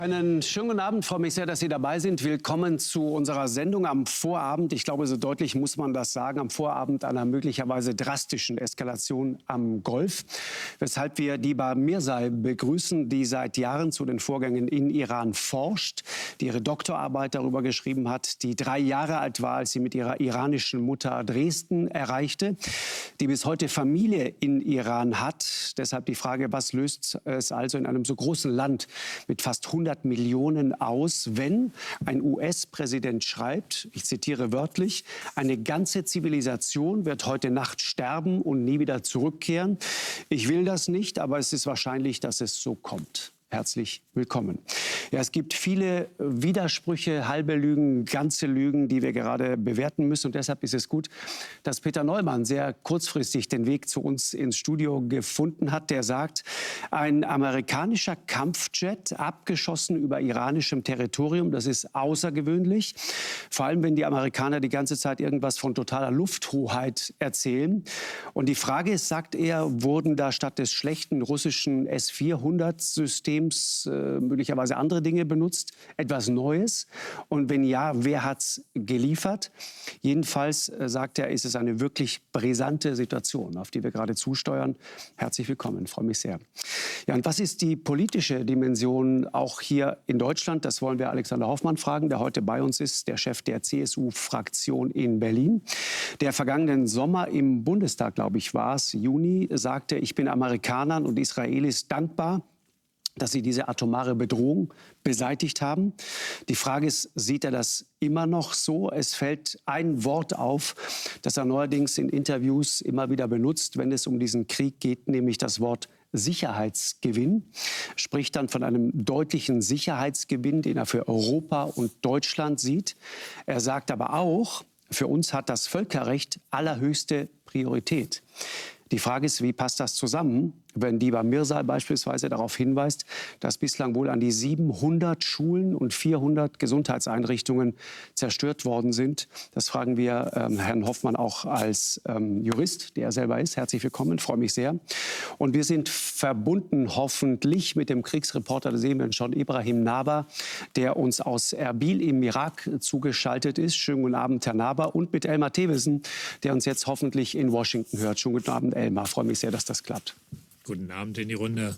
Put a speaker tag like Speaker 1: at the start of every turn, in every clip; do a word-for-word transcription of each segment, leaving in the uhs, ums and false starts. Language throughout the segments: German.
Speaker 1: Einen schönen guten Abend, freue mich sehr, dass Sie dabei sind. Willkommen zu unserer Sendung am Vorabend. Ich glaube, so deutlich muss man das sagen, am Vorabend einer möglicherweise drastischen Eskalation am Golf. Weshalb wir Diba Mirzai begrüßen, die seit Jahren zu den Vorgängen in Iran forscht, die ihre Doktorarbeit darüber geschrieben hat, die drei Jahre alt war, als sie mit ihrer iranischen Mutter Dresden erreichte, die bis heute Familie in Iran hat. Deshalb die Frage, was löst es also in einem so großen Land mit fast hundert Millionen aus, wenn ein U S-Präsident schreibt, ich zitiere wörtlich, eine ganze Zivilisation wird heute Nacht sterben und nie wieder zurückkehren. Ich will das nicht, aber es ist wahrscheinlich, dass es so kommt. Herzlich willkommen. Ja, es gibt viele Widersprüche, halbe Lügen, ganze Lügen, die wir gerade bewerten müssen. Und deshalb ist es gut, dass Peter Neumann sehr kurzfristig den Weg zu uns ins Studio gefunden hat. Der sagt, ein amerikanischer Kampfjet abgeschossen über iranischem Territorium, das ist außergewöhnlich. Vor allem, wenn die Amerikaner die ganze Zeit irgendwas von totaler Lufthoheit erzählen. Und die Frage ist, sagt er, wurden da statt des schlechten russischen S vierhundert-Systems Äh, möglicherweise andere Dinge benutzt, etwas Neues? Und wenn ja, wer hat es geliefert? Jedenfalls, äh, sagt er, ist es eine wirklich brisante Situation, auf die wir gerade zusteuern. Herzlich willkommen, freue mich sehr. Ja, und was ist die politische Dimension auch hier in Deutschland? Das wollen wir Alexander Hoffmann fragen, der heute bei uns ist, der Chef der C S U-Fraktion in Berlin. Der vergangenen Sommer im Bundestag, glaube ich, war es, Juni, sagte, ich bin Amerikanern und Israelis dankbar, dass sie diese atomare Bedrohung beseitigt haben. Die Frage ist, sieht er das immer noch so? Es fällt ein Wort auf, das er neuerdings in Interviews immer wieder benutzt, wenn es um diesen Krieg geht, nämlich das Wort Sicherheitsgewinn. Spricht dann von einem deutlichen Sicherheitsgewinn, den er für Europa und Deutschland sieht. Er sagt aber auch, für uns hat das Völkerrecht allerhöchste Priorität. Die Frage ist, wie passt das zusammen, wenn Diba Mirzai beispielsweise darauf hinweist, dass bislang wohl an die siebenhundert Schulen und vierhundert Gesundheitseinrichtungen zerstört worden sind. Das fragen wir ähm, Herrn Hoffmann auch als ähm, Jurist, der er selber ist. Herzlich willkommen, freue mich sehr. Und wir sind verbunden hoffentlich mit dem Kriegsreporter, da sehen wir schon, Ibrahim Naba, der uns aus Erbil im Irak zugeschaltet ist. Schönen guten Abend, Herr Naba. Und mit Elmar Thewissen, der uns jetzt hoffentlich in Washington hört. Schönen guten Abend, Elmar. Freue mich sehr, dass das klappt.
Speaker 2: Guten Abend in die Runde.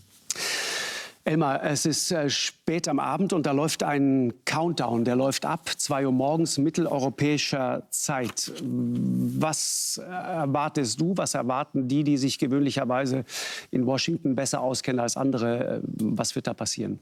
Speaker 1: Elmar, es ist äh, spät am Abend und da läuft ein Countdown. Der läuft ab, zwei Uhr morgens mitteleuropäischer Zeit. Was erwartest du, was erwarten die, die sich gewöhnlicherweise in Washington besser auskennen als andere? Was wird da passieren?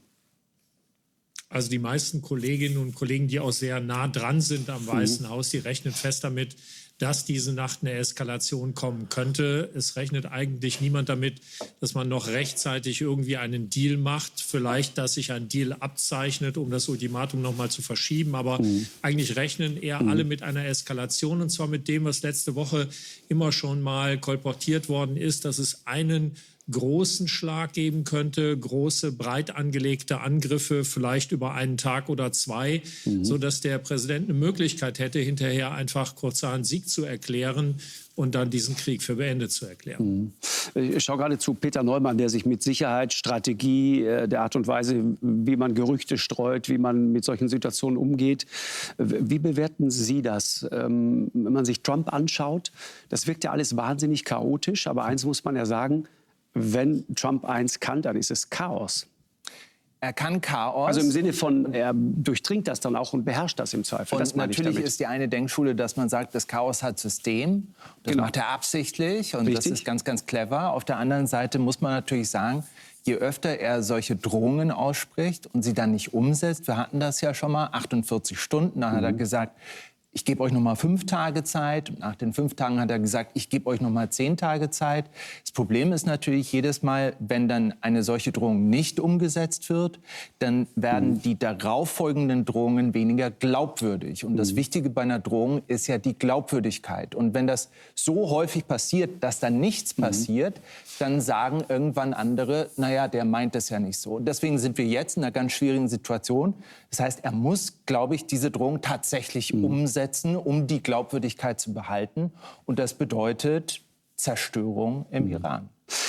Speaker 2: Also die meisten Kolleginnen und Kollegen, die auch sehr nah dran sind am Weißen mhm. Haus, die rechnen fest damit, dass diese Nacht eine Eskalation kommen könnte. Es rechnet eigentlich niemand damit, dass man noch rechtzeitig irgendwie einen Deal macht. Vielleicht, dass sich ein Deal abzeichnet, um das Ultimatum noch mal zu verschieben. Aber mhm. eigentlich rechnen eher mhm. alle mit einer Eskalation. Und zwar mit dem, was letzte Woche immer schon mal kolportiert worden ist, dass es einen großen Schlag geben könnte, große, breit angelegte Angriffe, vielleicht über einen Tag oder zwei, mhm. sodass der Präsident eine Möglichkeit hätte, hinterher einfach kurzerhand Sieg zu erklären und dann diesen Krieg für beendet zu erklären.
Speaker 1: Ich schaue gerade zu Peter Neumann, der sich mit Sicherheit, Strategie, der Art und Weise, wie man Gerüchte streut, wie man mit solchen Situationen umgeht. Wie bewerten Sie das? Wenn man sich Trump anschaut, das wirkt ja alles wahnsinnig chaotisch, aber eins muss man ja sagen, wenn Trump eins kann, dann ist es Chaos.
Speaker 3: Er kann Chaos.
Speaker 1: Also im Sinne von, er durchdringt das dann auch und beherrscht das im Zweifel.
Speaker 3: Und
Speaker 1: das meine
Speaker 3: natürlich
Speaker 1: ich damit.
Speaker 3: Ist die eine Denkschule, dass man sagt, das Chaos hat System. Das
Speaker 1: genau.
Speaker 3: macht er absichtlich und
Speaker 1: Richtig.
Speaker 3: das ist ganz, ganz clever. Auf der anderen Seite muss man natürlich sagen, je öfter er solche Drohungen ausspricht und sie dann nicht umsetzt, wir hatten das ja schon mal, achtundvierzig Stunden, dann mhm. hat er gesagt, ich gebe euch noch mal fünf Tage Zeit. Nach den fünf Tagen hat er gesagt, ich gebe euch noch mal zehn Tage Zeit. Das Problem ist natürlich jedes Mal, wenn dann eine solche Drohung nicht umgesetzt wird, dann werden mhm. die darauffolgenden Drohungen weniger glaubwürdig. Und das Wichtige bei einer Drohung ist ja die Glaubwürdigkeit. Und wenn das so häufig passiert, dass dann nichts mhm. passiert, dann sagen irgendwann andere, naja, der meint das ja nicht so. Und deswegen sind wir jetzt in einer ganz schwierigen Situation. Das heißt, er muss, glaube ich, diese Drohung tatsächlich mhm. umsetzen, um die Glaubwürdigkeit zu behalten. Und das bedeutet Zerstörung im mhm. Iran.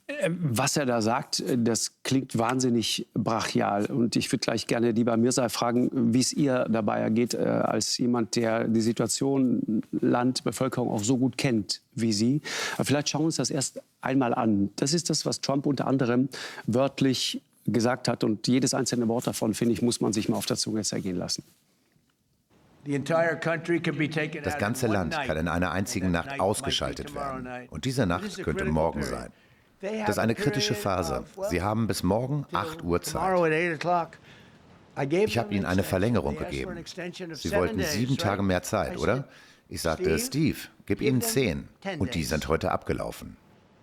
Speaker 1: Was er da sagt, das klingt wahnsinnig brachial. Und ich würde gleich gerne lieber Mirsad fragen, wie es ihr dabei ergeht, als jemand, der die Situation, Land, Bevölkerung auch so gut kennt wie Sie. Aber vielleicht schauen wir uns das erst einmal an. Das ist das, was Trump unter anderem wörtlich gesagt hat. Und jedes einzelne Wort davon, finde ich, muss man sich mal auf der Zunge zergehen lassen.
Speaker 4: Das ganze Land kann in einer einzigen Nacht ausgeschaltet werden. Und diese Nacht könnte morgen sein. Das ist eine kritische Phase. Sie haben bis morgen acht Uhr Zeit. Ich habe Ihnen eine Verlängerung gegeben. Sie wollten sieben Tage mehr Zeit, oder? Ich sagte, Steve, gib ihnen zehn. Und die sind heute abgelaufen.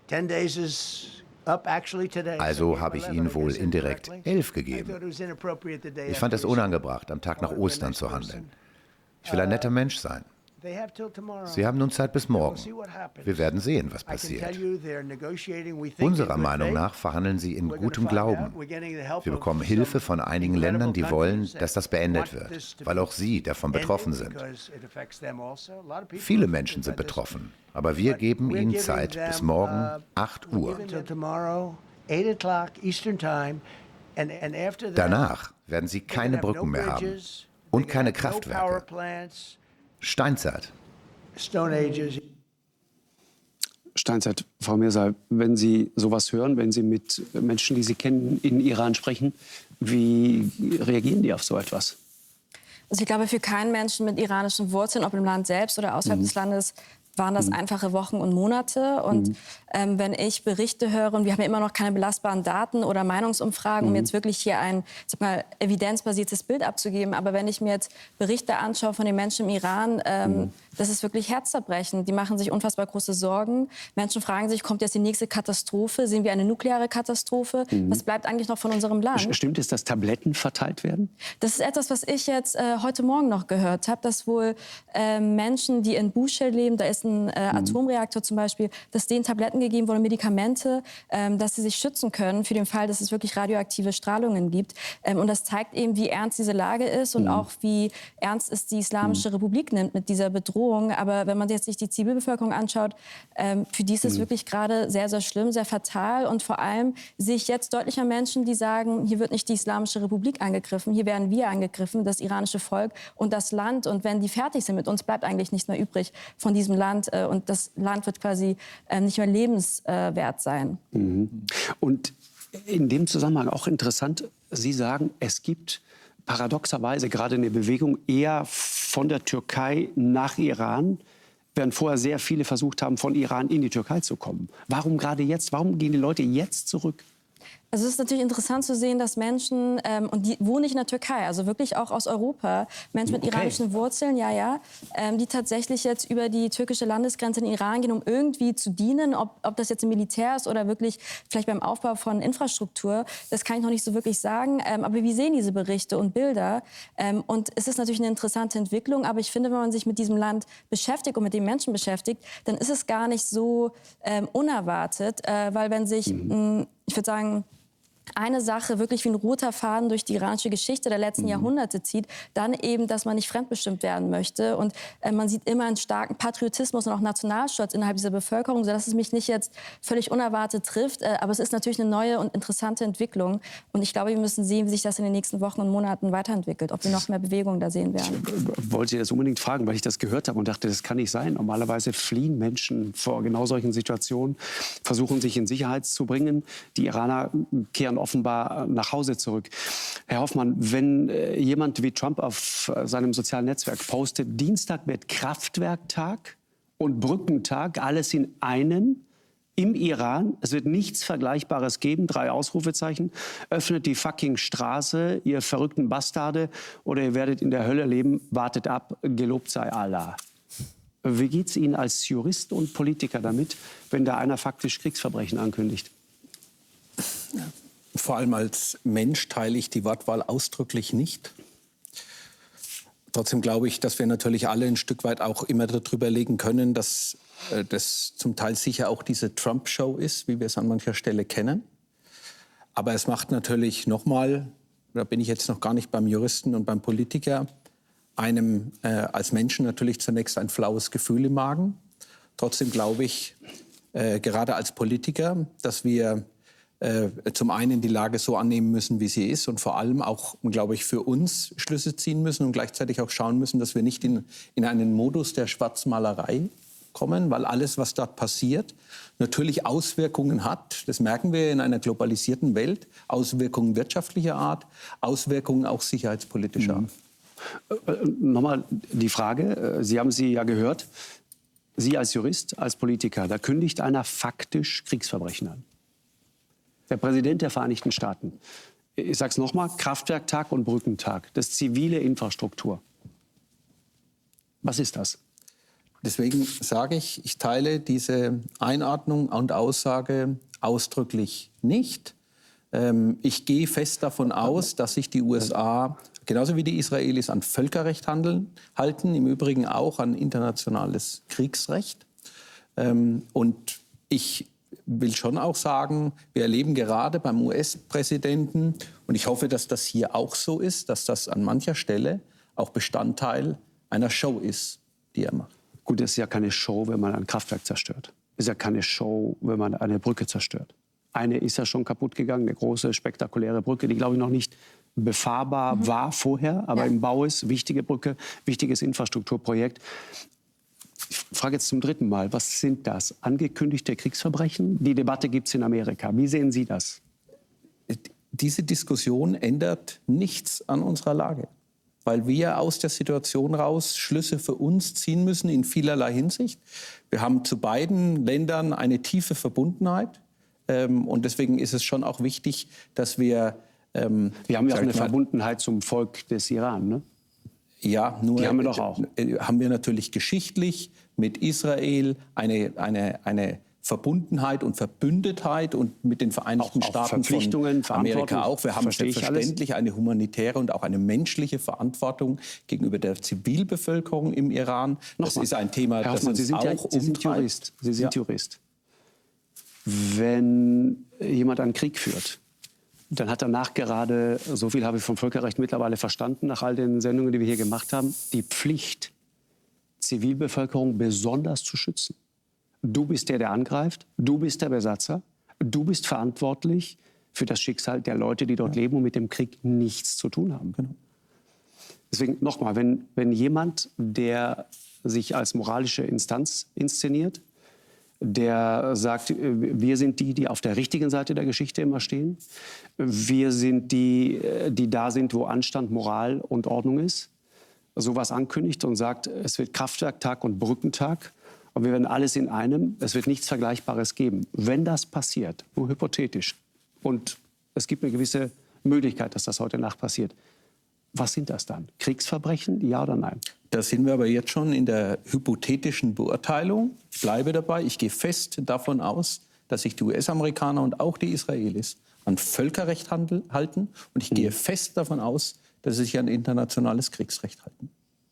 Speaker 4: Also habe ich ihnen wohl indirekt elf gegeben. Ich fand es unangebracht, am Tag nach Ostern zu handeln. Ich will ein netter Mensch sein. Sie haben nun Zeit bis morgen. Wir werden sehen, was passiert. Unserer Meinung nach verhandeln sie in gutem Glauben. Wir bekommen Hilfe von einigen Ländern, die wollen, dass das beendet wird, weil auch sie davon betroffen sind. Viele Menschen sind betroffen, aber wir geben ihnen Zeit bis morgen acht Uhr. Danach werden sie keine Brücken mehr haben und keine Kraftwerke. Steinzeit.
Speaker 1: Steinzeit, Frau Mirsad, wenn Sie sowas hören, wenn Sie mit Menschen, die Sie kennen, in Iran sprechen, wie reagieren die auf so etwas?
Speaker 5: Also ich glaube, für keinen Menschen mit iranischen Wurzeln, ob im Land selbst oder außerhalb mhm. des Landes, waren das einfache Wochen und Monate. Und mhm. ähm, wenn ich Berichte höre, und wir haben ja immer noch keine belastbaren Daten oder Meinungsumfragen, mhm. um jetzt wirklich hier ein, sag mal, evidenzbasiertes Bild abzugeben, aber wenn ich mir jetzt Berichte anschaue von den Menschen im Iran, ähm, mhm. das ist wirklich herzzerbrechend. Die machen sich unfassbar große Sorgen. Menschen fragen sich, kommt jetzt die nächste Katastrophe? Sehen wir eine nukleare Katastrophe? Mhm. Was bleibt eigentlich noch von unserem Land?
Speaker 1: Stimmt es, dass Tabletten verteilt werden?
Speaker 5: Das ist etwas, was ich jetzt äh, heute Morgen noch gehört habe, dass wohl äh, Menschen, die in Bushel leben, da ist ein Äh, Atomreaktor zum Beispiel, dass denen Tabletten gegeben wurden, Medikamente, ähm, dass sie sich schützen können für den Fall, dass es wirklich radioaktive Strahlungen gibt. Ähm, und das zeigt eben, wie ernst diese Lage ist und mhm. auch wie ernst es die Islamische mhm. Republik nimmt mit dieser Bedrohung. Aber wenn man jetzt sich die Zivilbevölkerung anschaut, ähm, für die ist es mhm. wirklich gerade sehr, sehr schlimm, sehr fatal. Und vor allem sehe ich jetzt deutlicher Menschen, die sagen, hier wird nicht die Islamische Republik angegriffen, hier werden wir angegriffen, das iranische Volk und das Land. Und wenn die fertig sind mit uns, bleibt eigentlich nichts mehr übrig von diesem Land. Und das Land wird quasi nicht mehr lebenswert sein.
Speaker 1: Mhm. Und in dem Zusammenhang auch interessant, Sie sagen, es gibt paradoxerweise gerade eine Bewegung eher von der Türkei nach Iran, während vorher sehr viele versucht haben, von Iran in die Türkei zu kommen. Warum gerade jetzt? Warum gehen die Leute jetzt zurück?
Speaker 5: Also es ist natürlich interessant zu sehen, dass Menschen, ähm, und die wohnen nicht in der Türkei, also wirklich auch aus Europa, Menschen mit okay. iranischen Wurzeln, ja, ja, ähm, die tatsächlich jetzt über die türkische Landesgrenze in den Iran gehen, um irgendwie zu dienen, ob, ob das jetzt im Militär ist oder wirklich vielleicht beim Aufbau von Infrastruktur, das kann ich noch nicht so wirklich sagen, ähm, aber wir sehen diese Berichte und Bilder ähm, und es ist natürlich eine interessante Entwicklung, aber ich finde, wenn man sich mit diesem Land beschäftigt und mit den Menschen beschäftigt, dann ist es gar nicht so ähm, unerwartet, äh, weil wenn sich, mhm. mh, ich würde sagen, eine Sache wirklich wie ein roter Faden durch die iranische Geschichte der letzten mhm. Jahrhunderte zieht, dann eben, dass man nicht fremdbestimmt werden möchte. Und äh, man sieht immer einen starken Patriotismus und auch Nationalstolz innerhalb dieser Bevölkerung, sodass es mich nicht jetzt völlig unerwartet trifft. Äh, aber es ist natürlich eine neue und interessante Entwicklung. Und ich glaube, wir müssen sehen, wie sich das in den nächsten Wochen und Monaten weiterentwickelt, ob wir noch mehr Bewegung da sehen werden.
Speaker 1: Ich wollte Sie das unbedingt fragen, weil ich das gehört habe und dachte, das kann nicht sein. Normalerweise fliehen Menschen vor genau solchen Situationen, versuchen sich in Sicherheit zu bringen. Die Iraner kehren offenbar nach Hause zurück. Herr Hoffmann, wenn äh, jemand wie Trump auf äh, seinem sozialen Netzwerk postet, Dienstag wird Kraftwerktag und Brückentag, alles in einem im Iran, es wird nichts Vergleichbares geben, drei Ausrufezeichen, öffnet die fucking Straße, ihr verrückten Bastarde, oder ihr werdet in der Hölle leben, wartet ab, gelobt sei Allah. Wie geht es Ihnen als Jurist und Politiker damit, wenn da einer faktisch Kriegsverbrechen ankündigt?
Speaker 6: Ja. Vor allem als Mensch teile ich die Wortwahl ausdrücklich nicht. Trotzdem glaube ich, dass wir natürlich alle ein Stück weit auch immer darüber legen können, dass äh, das zum Teil sicher auch diese Trump-Show ist, wie wir es an mancher Stelle kennen. Aber es macht natürlich nochmal, da bin ich jetzt noch gar nicht beim Juristen und beim Politiker, einem äh, als Menschen natürlich zunächst ein flaues Gefühl im Magen. Trotzdem glaube ich, äh, gerade als Politiker, dass wir äh, zum einen die Lage so annehmen müssen, wie sie ist und vor allem auch, glaube ich, für uns Schlüsse ziehen müssen und gleichzeitig auch schauen müssen, dass wir nicht in, in einen Modus der Schwarzmalerei kommen, weil alles, was dort passiert, natürlich Auswirkungen hat. Das merken wir in einer globalisierten Welt. Auswirkungen wirtschaftlicher Art, Auswirkungen auch sicherheitspolitischer Art.
Speaker 1: Äh, Nochmal die Frage, Sie haben sie ja gehört, Sie als Jurist, als Politiker, da kündigt einer faktisch Kriegsverbrechen an. Der Präsident der Vereinigten Staaten. Ich sage es nochmal, Kraftwerktag und Brückentag, das zivile Infrastruktur. Was ist das?
Speaker 6: Deswegen sage ich, ich teile diese Einordnung und Aussage ausdrücklich nicht. Ähm, ich gehe fest davon aus, dass sich die U S A, genauso wie die Israelis, an Völkerrecht handeln, halten, im Übrigen auch an internationales Kriegsrecht. Ähm, und ich will schon auch sagen, wir erleben gerade beim U S-Präsidenten, und ich hoffe, dass das hier auch so ist, dass das an mancher Stelle auch Bestandteil einer Show ist, die er macht.
Speaker 1: Gut, es ist ja keine Show, wenn man ein Kraftwerk zerstört. Es ist ja keine Show, wenn man eine Brücke zerstört. Eine ist ja schon kaputt gegangen, eine große, spektakuläre Brücke, die, glaube ich, noch nicht befahrbar mhm. war vorher, aber ja. im Bau ist. Wichtige Brücke, wichtiges Infrastrukturprojekt. Ich frage jetzt zum dritten Mal, was sind das? Angekündigte Kriegsverbrechen? Die Debatte gibt es in Amerika. Wie sehen Sie das?
Speaker 6: Diese Diskussion ändert nichts an unserer Lage, weil wir aus der Situation raus Schlüsse für uns ziehen müssen in vielerlei Hinsicht. Wir haben zu beiden Ländern eine tiefe Verbundenheit. Ähm, und deswegen ist es schon auch wichtig, dass wir... Ähm,
Speaker 1: wir haben ja auch eine Verbundenheit zum Volk des Iran, ne?
Speaker 6: Ja, nur
Speaker 1: die haben wir doch auch.
Speaker 6: Äh, haben wir natürlich geschichtlich mit Israel eine, eine, eine Verbundenheit und Verbündetheit und mit den Vereinigten
Speaker 1: auch,
Speaker 6: Staaten
Speaker 1: auch Verpflichtungen,
Speaker 6: von Amerika auch. Wir haben selbstverständlich eine humanitäre und auch eine menschliche Verantwortung gegenüber der Zivilbevölkerung im Iran. Das
Speaker 1: Nochmal,
Speaker 6: ist ein Thema,
Speaker 1: Herr
Speaker 6: das
Speaker 1: Hoffmann,
Speaker 6: uns
Speaker 1: Sie sind
Speaker 6: auch
Speaker 1: ja,
Speaker 6: umtreibt.
Speaker 1: Sie sind Jurist. Sie sind
Speaker 6: Ja.
Speaker 1: Jurist. Wenn jemand einen Krieg führt, dann hat danach gerade, so viel habe ich vom Völkerrecht mittlerweile verstanden, nach all den Sendungen, die wir hier gemacht haben, die Pflicht, Zivilbevölkerung besonders zu schützen. Du bist der, der angreift, du bist der Besatzer, du bist verantwortlich für das Schicksal der Leute, die dort ja. leben und mit dem Krieg nichts zu tun haben. Genau. Deswegen nochmal, wenn, wenn jemand, der sich als moralische Instanz inszeniert, der sagt, wir sind die, die auf der richtigen Seite der Geschichte immer stehen. Wir sind die, die da sind, wo Anstand, Moral und Ordnung ist. Sowas ankündigt und sagt, es wird Kraftwerktag und Brückentag und wir werden alles in einem. Es wird nichts Vergleichbares geben. Wenn das passiert, nur hypothetisch, und es gibt eine gewisse Möglichkeit, dass das heute Nacht passiert, was sind das dann? Kriegsverbrechen, ja oder nein?
Speaker 6: Da sind wir aber jetzt schon in der hypothetischen Beurteilung. Ich bleibe dabei. Ich gehe fest davon aus, dass sich die U S-Amerikaner und auch die Israelis an Völkerrecht handel, halten. Und ich mhm. gehe fest davon aus, dass sie sich an internationales Kriegsrecht halten.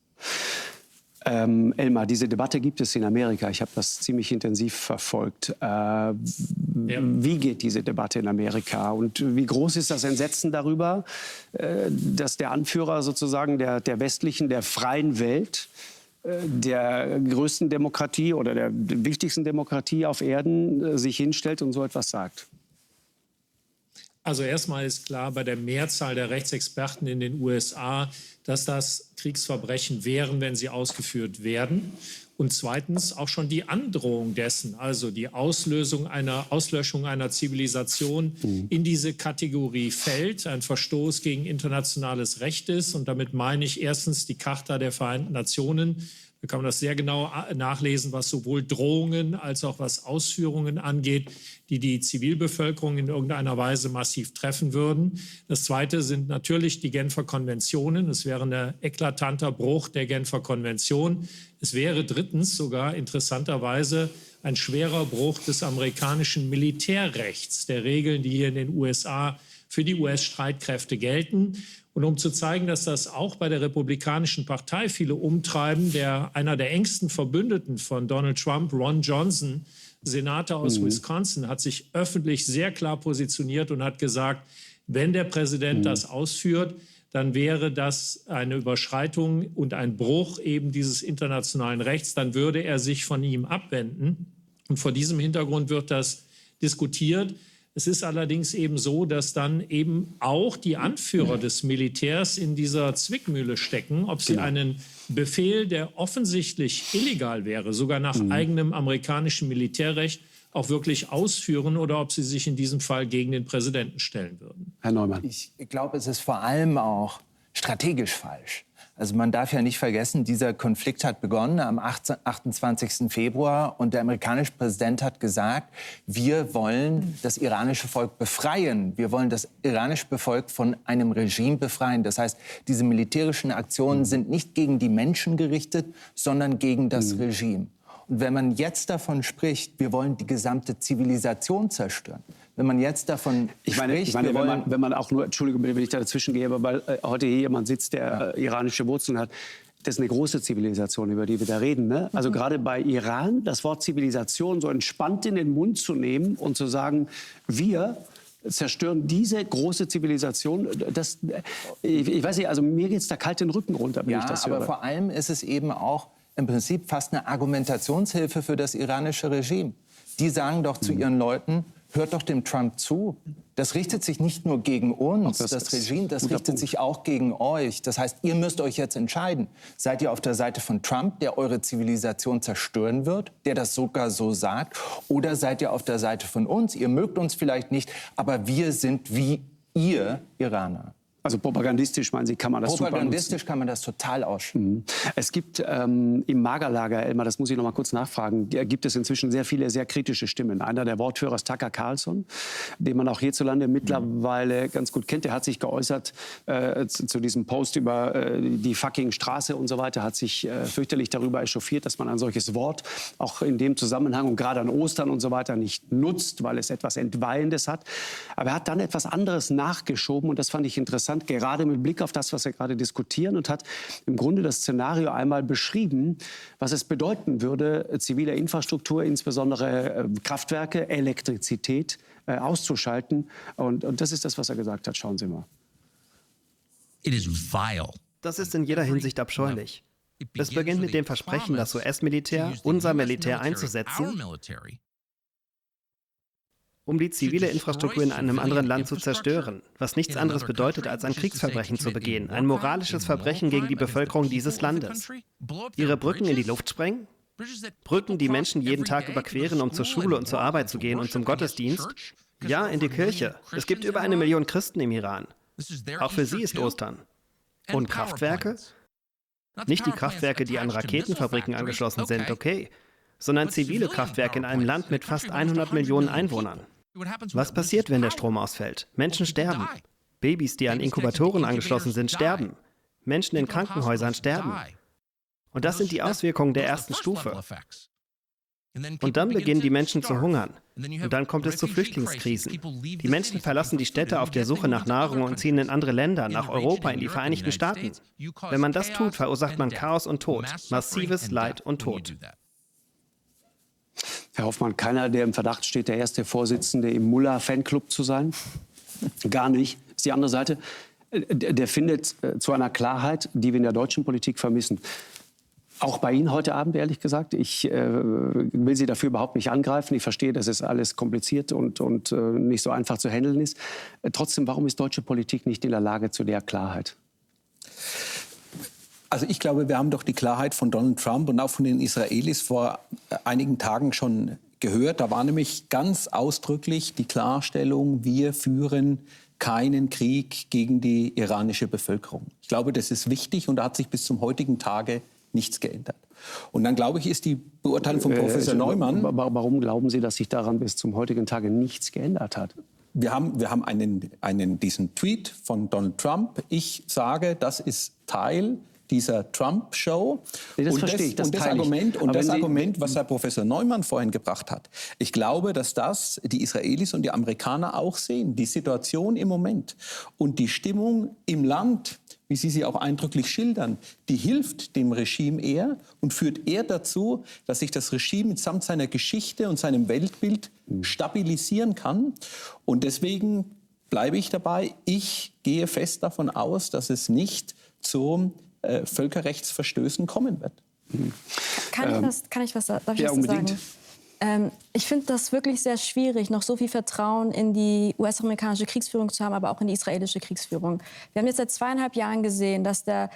Speaker 1: Ähm, Elmar, diese Debatte gibt es in Amerika. Ich habe das ziemlich intensiv verfolgt. Äh, ja. Wie geht diese Debatte in Amerika? Und wie groß ist das Entsetzen darüber, äh, dass der Anführer sozusagen der, der westlichen, der freien Welt, äh, der größten Demokratie oder der wichtigsten Demokratie auf Erden äh, sich hinstellt und so etwas sagt?
Speaker 2: Also erstmal ist klar, bei der Mehrzahl der Rechtsexperten in den U S A, dass das Kriegsverbrechen wären, wenn sie ausgeführt werden. Und zweitens auch schon die Androhung dessen, also die Auslösung einer, Auslöschung einer Zivilisation mhm. in diese Kategorie fällt, ein Verstoß gegen internationales Recht ist. Und damit meine ich erstens die Charta der Vereinten Nationen. Da kann man das sehr genau nachlesen, was sowohl Drohungen als auch was Ausführungen angeht, die die Zivilbevölkerung in irgendeiner Weise massiv treffen würden. Das Zweite sind natürlich die Genfer Konventionen. Es wäre ein eklatanter Bruch der Genfer Konvention. Es wäre drittens sogar interessanterweise ein schwerer Bruch des amerikanischen Militärrechts, der Regeln, die hier in den U S A für die U S-Streitkräfte gelten. Und um zu zeigen, dass das auch bei der Republikanischen Partei viele umtreiben, der, einer der engsten Verbündeten von Donald Trump, Ron Johnson, Senator aus mhm. Wisconsin, hat sich öffentlich sehr klar positioniert und hat gesagt, wenn der Präsident mhm. das ausführt, dann wäre das eine Überschreitung und ein Bruch eben dieses internationalen Rechts. Dann würde er sich von ihm abwenden. Und vor diesem Hintergrund wird das diskutiert. Es ist allerdings eben so, dass dann eben auch die Anführer des Militärs in dieser Zwickmühle stecken, ob sie einen Befehl, der offensichtlich illegal wäre, sogar nach mhm. eigenem amerikanischem Militärrecht, auch wirklich ausführen oder ob sie sich in diesem Fall gegen den Präsidenten stellen würden.
Speaker 1: Herr Neumann.
Speaker 3: Ich glaube, es ist vor allem auch strategisch falsch. Also man darf ja nicht vergessen, dieser Konflikt hat begonnen am achtundzwanzigsten Februar und der amerikanische Präsident hat gesagt, wir wollen das iranische Volk befreien. Wir wollen das iranische Volk von einem Regime befreien. Das heißt, diese militärischen Aktionen sind nicht gegen die Menschen gerichtet, sondern gegen das mhm. Regime. Und wenn man jetzt davon spricht, wir wollen die gesamte Zivilisation zerstören, wenn man jetzt davon
Speaker 1: ich meine,
Speaker 3: spricht,
Speaker 1: ich meine
Speaker 3: wir
Speaker 1: wenn,
Speaker 3: wollen
Speaker 1: man, wenn man auch nur, Entschuldigung, wenn ich da dazwischen gehe, aber weil äh, heute hier jemand sitzt, der ja. äh, iranische Wurzeln hat, das ist eine große Zivilisation, über die wir da reden. Ne? Also mhm. gerade bei Iran, das Wort Zivilisation so entspannt in den Mund zu nehmen und zu sagen, wir zerstören diese große Zivilisation. Das, ich, ich weiß nicht, also mir geht es da kalt den Rücken runter, wenn
Speaker 3: ja,
Speaker 1: ich das
Speaker 3: höre.
Speaker 1: Aber
Speaker 3: vor allem ist es eben auch im Prinzip fast eine Argumentationshilfe für das iranische Regime. Die sagen doch zu ihren Leuten, hört doch dem Trump zu. Das richtet sich nicht nur gegen uns, das, das Regime, das richtet Punkt. sich auch gegen euch. Das heißt, ihr müsst euch jetzt entscheiden. Seid ihr auf der Seite von Trump, der eure Zivilisation zerstören wird, der das sogar so sagt, oder seid ihr auf der Seite von uns? Ihr mögt uns vielleicht nicht, aber wir sind wie ihr Iraner.
Speaker 1: Also propagandistisch, meinen Sie, kann man das super nutzen?
Speaker 3: Propagandistisch kann man das total ausspielen.
Speaker 1: Mhm. Es gibt ähm, im Magerlager, Elmar, das muss ich noch mal kurz nachfragen, gibt es inzwischen sehr viele sehr kritische Stimmen. Einer der Wortführer ist Tucker Carlson, den man auch hierzulande mittlerweile mhm. ganz gut kennt. Der hat sich geäußert äh, zu, zu diesem Post über äh, die fucking Straße und so weiter, hat sich äh, fürchterlich darüber echauffiert, dass man ein solches Wort auch in dem Zusammenhang und gerade an Ostern und so weiter nicht nutzt, weil es etwas Entweihendes hat. Aber er hat dann etwas anderes nachgeschoben und das fand ich interessant, gerade mit Blick auf das, was wir gerade diskutieren, und hat im Grunde das Szenario einmal beschrieben, was es bedeuten würde, zivile Infrastruktur, insbesondere äh, Kraftwerke, Elektrizität äh, auszuschalten. Und, und das ist das, was er gesagt hat. Schauen Sie mal.
Speaker 7: Das ist in jeder Hinsicht abscheulich. Es beginnt mit dem Versprechen, das U S-Militär, unser Militär einzusetzen, um die zivile Infrastruktur in einem anderen Land zu zerstören, was nichts anderes bedeutet, als ein Kriegsverbrechen zu begehen, ein moralisches Verbrechen gegen die Bevölkerung dieses Landes. Ihre Brücken in die Luft sprengen? Brücken, die Menschen jeden Tag überqueren, um zur Schule und zur Arbeit zu gehen und zum Gottesdienst? Ja, in die Kirche. Es gibt über eine Million Christen im Iran. Auch für sie ist Ostern. Und Kraftwerke? Nicht die Kraftwerke, die an Raketenfabriken angeschlossen sind, okay, sondern zivile Kraftwerke in einem Land mit fast hundert Millionen Einwohnern. Was passiert, wenn der Strom ausfällt? Menschen sterben. Babys, die an Inkubatoren angeschlossen sind, sterben. Menschen in Krankenhäusern sterben. Und das sind die Auswirkungen der ersten Stufe. Und dann beginnen die Menschen zu hungern. Und dann kommt es zu Flüchtlingskrisen. Die Menschen verlassen die Städte auf der Suche nach Nahrung und ziehen in andere Länder, nach Europa, in die Vereinigten Staaten. Wenn man das tut, verursacht man Chaos und Tod, massives Leid und Tod.
Speaker 1: Herr Hoffmann, keiner, der im Verdacht steht, der erste Vorsitzende im Mullah-Fanclub zu sein? Gar nicht. Das ist die andere Seite. Der findet zu einer Klarheit, die wir in der deutschen Politik vermissen. Auch bei Ihnen heute Abend, ehrlich gesagt. Ich äh, will Sie dafür überhaupt nicht angreifen. Ich verstehe, dass es alles kompliziert und, und äh, nicht so einfach zu handeln ist. Äh, trotzdem, warum ist deutsche Politik nicht in der Lage zu der Klarheit?
Speaker 6: Also ich glaube, wir haben doch die Klarheit von Donald Trump und auch von den Israelis vor einigen Tagen schon gehört. Da war nämlich ganz ausdrücklich die Klarstellung, wir führen keinen Krieg gegen die iranische Bevölkerung. Ich glaube, das ist wichtig und da hat sich bis zum heutigen Tage nichts geändert. Und dann, glaube ich, ist die Beurteilung von Professor äh, Neumann...
Speaker 1: Warum glauben Sie, dass sich daran bis zum heutigen Tage nichts geändert hat?
Speaker 6: Wir haben, wir haben einen, einen, diesen Tweet von Donald Trump. Ich sage, das ist Teil dieser Trump-Show.
Speaker 1: Nee, das
Speaker 6: und
Speaker 1: verstehe
Speaker 6: das,
Speaker 1: ich, das
Speaker 6: und das
Speaker 1: teile ich.
Speaker 6: Argument, und das
Speaker 1: Sie,
Speaker 6: Argument, was Herr Professor Neumann vorhin gebracht hat, ich glaube, dass das die Israelis und die Amerikaner auch sehen. Die Situation im Moment und die Stimmung im Land, wie Sie sie auch eindrücklich schildern, die hilft dem Regime eher und führt eher dazu, dass sich das Regime mitsamt seiner Geschichte und seinem Weltbild stabilisieren kann. Und deswegen bleibe ich dabei, ich gehe fest davon aus, dass es nicht zu äh, Völkerrechtsverstößen kommen wird.
Speaker 5: Kann ich was, kann ich was, darf ich
Speaker 1: ja,
Speaker 5: was
Speaker 1: unbedingt.
Speaker 5: sagen? Ähm, ich finde das wirklich sehr schwierig, noch so viel Vertrauen in die U S-amerikanische Kriegsführung zu haben, aber auch in die israelische Kriegsführung. Wir haben jetzt seit zweieinhalb Jahren gesehen, dass der,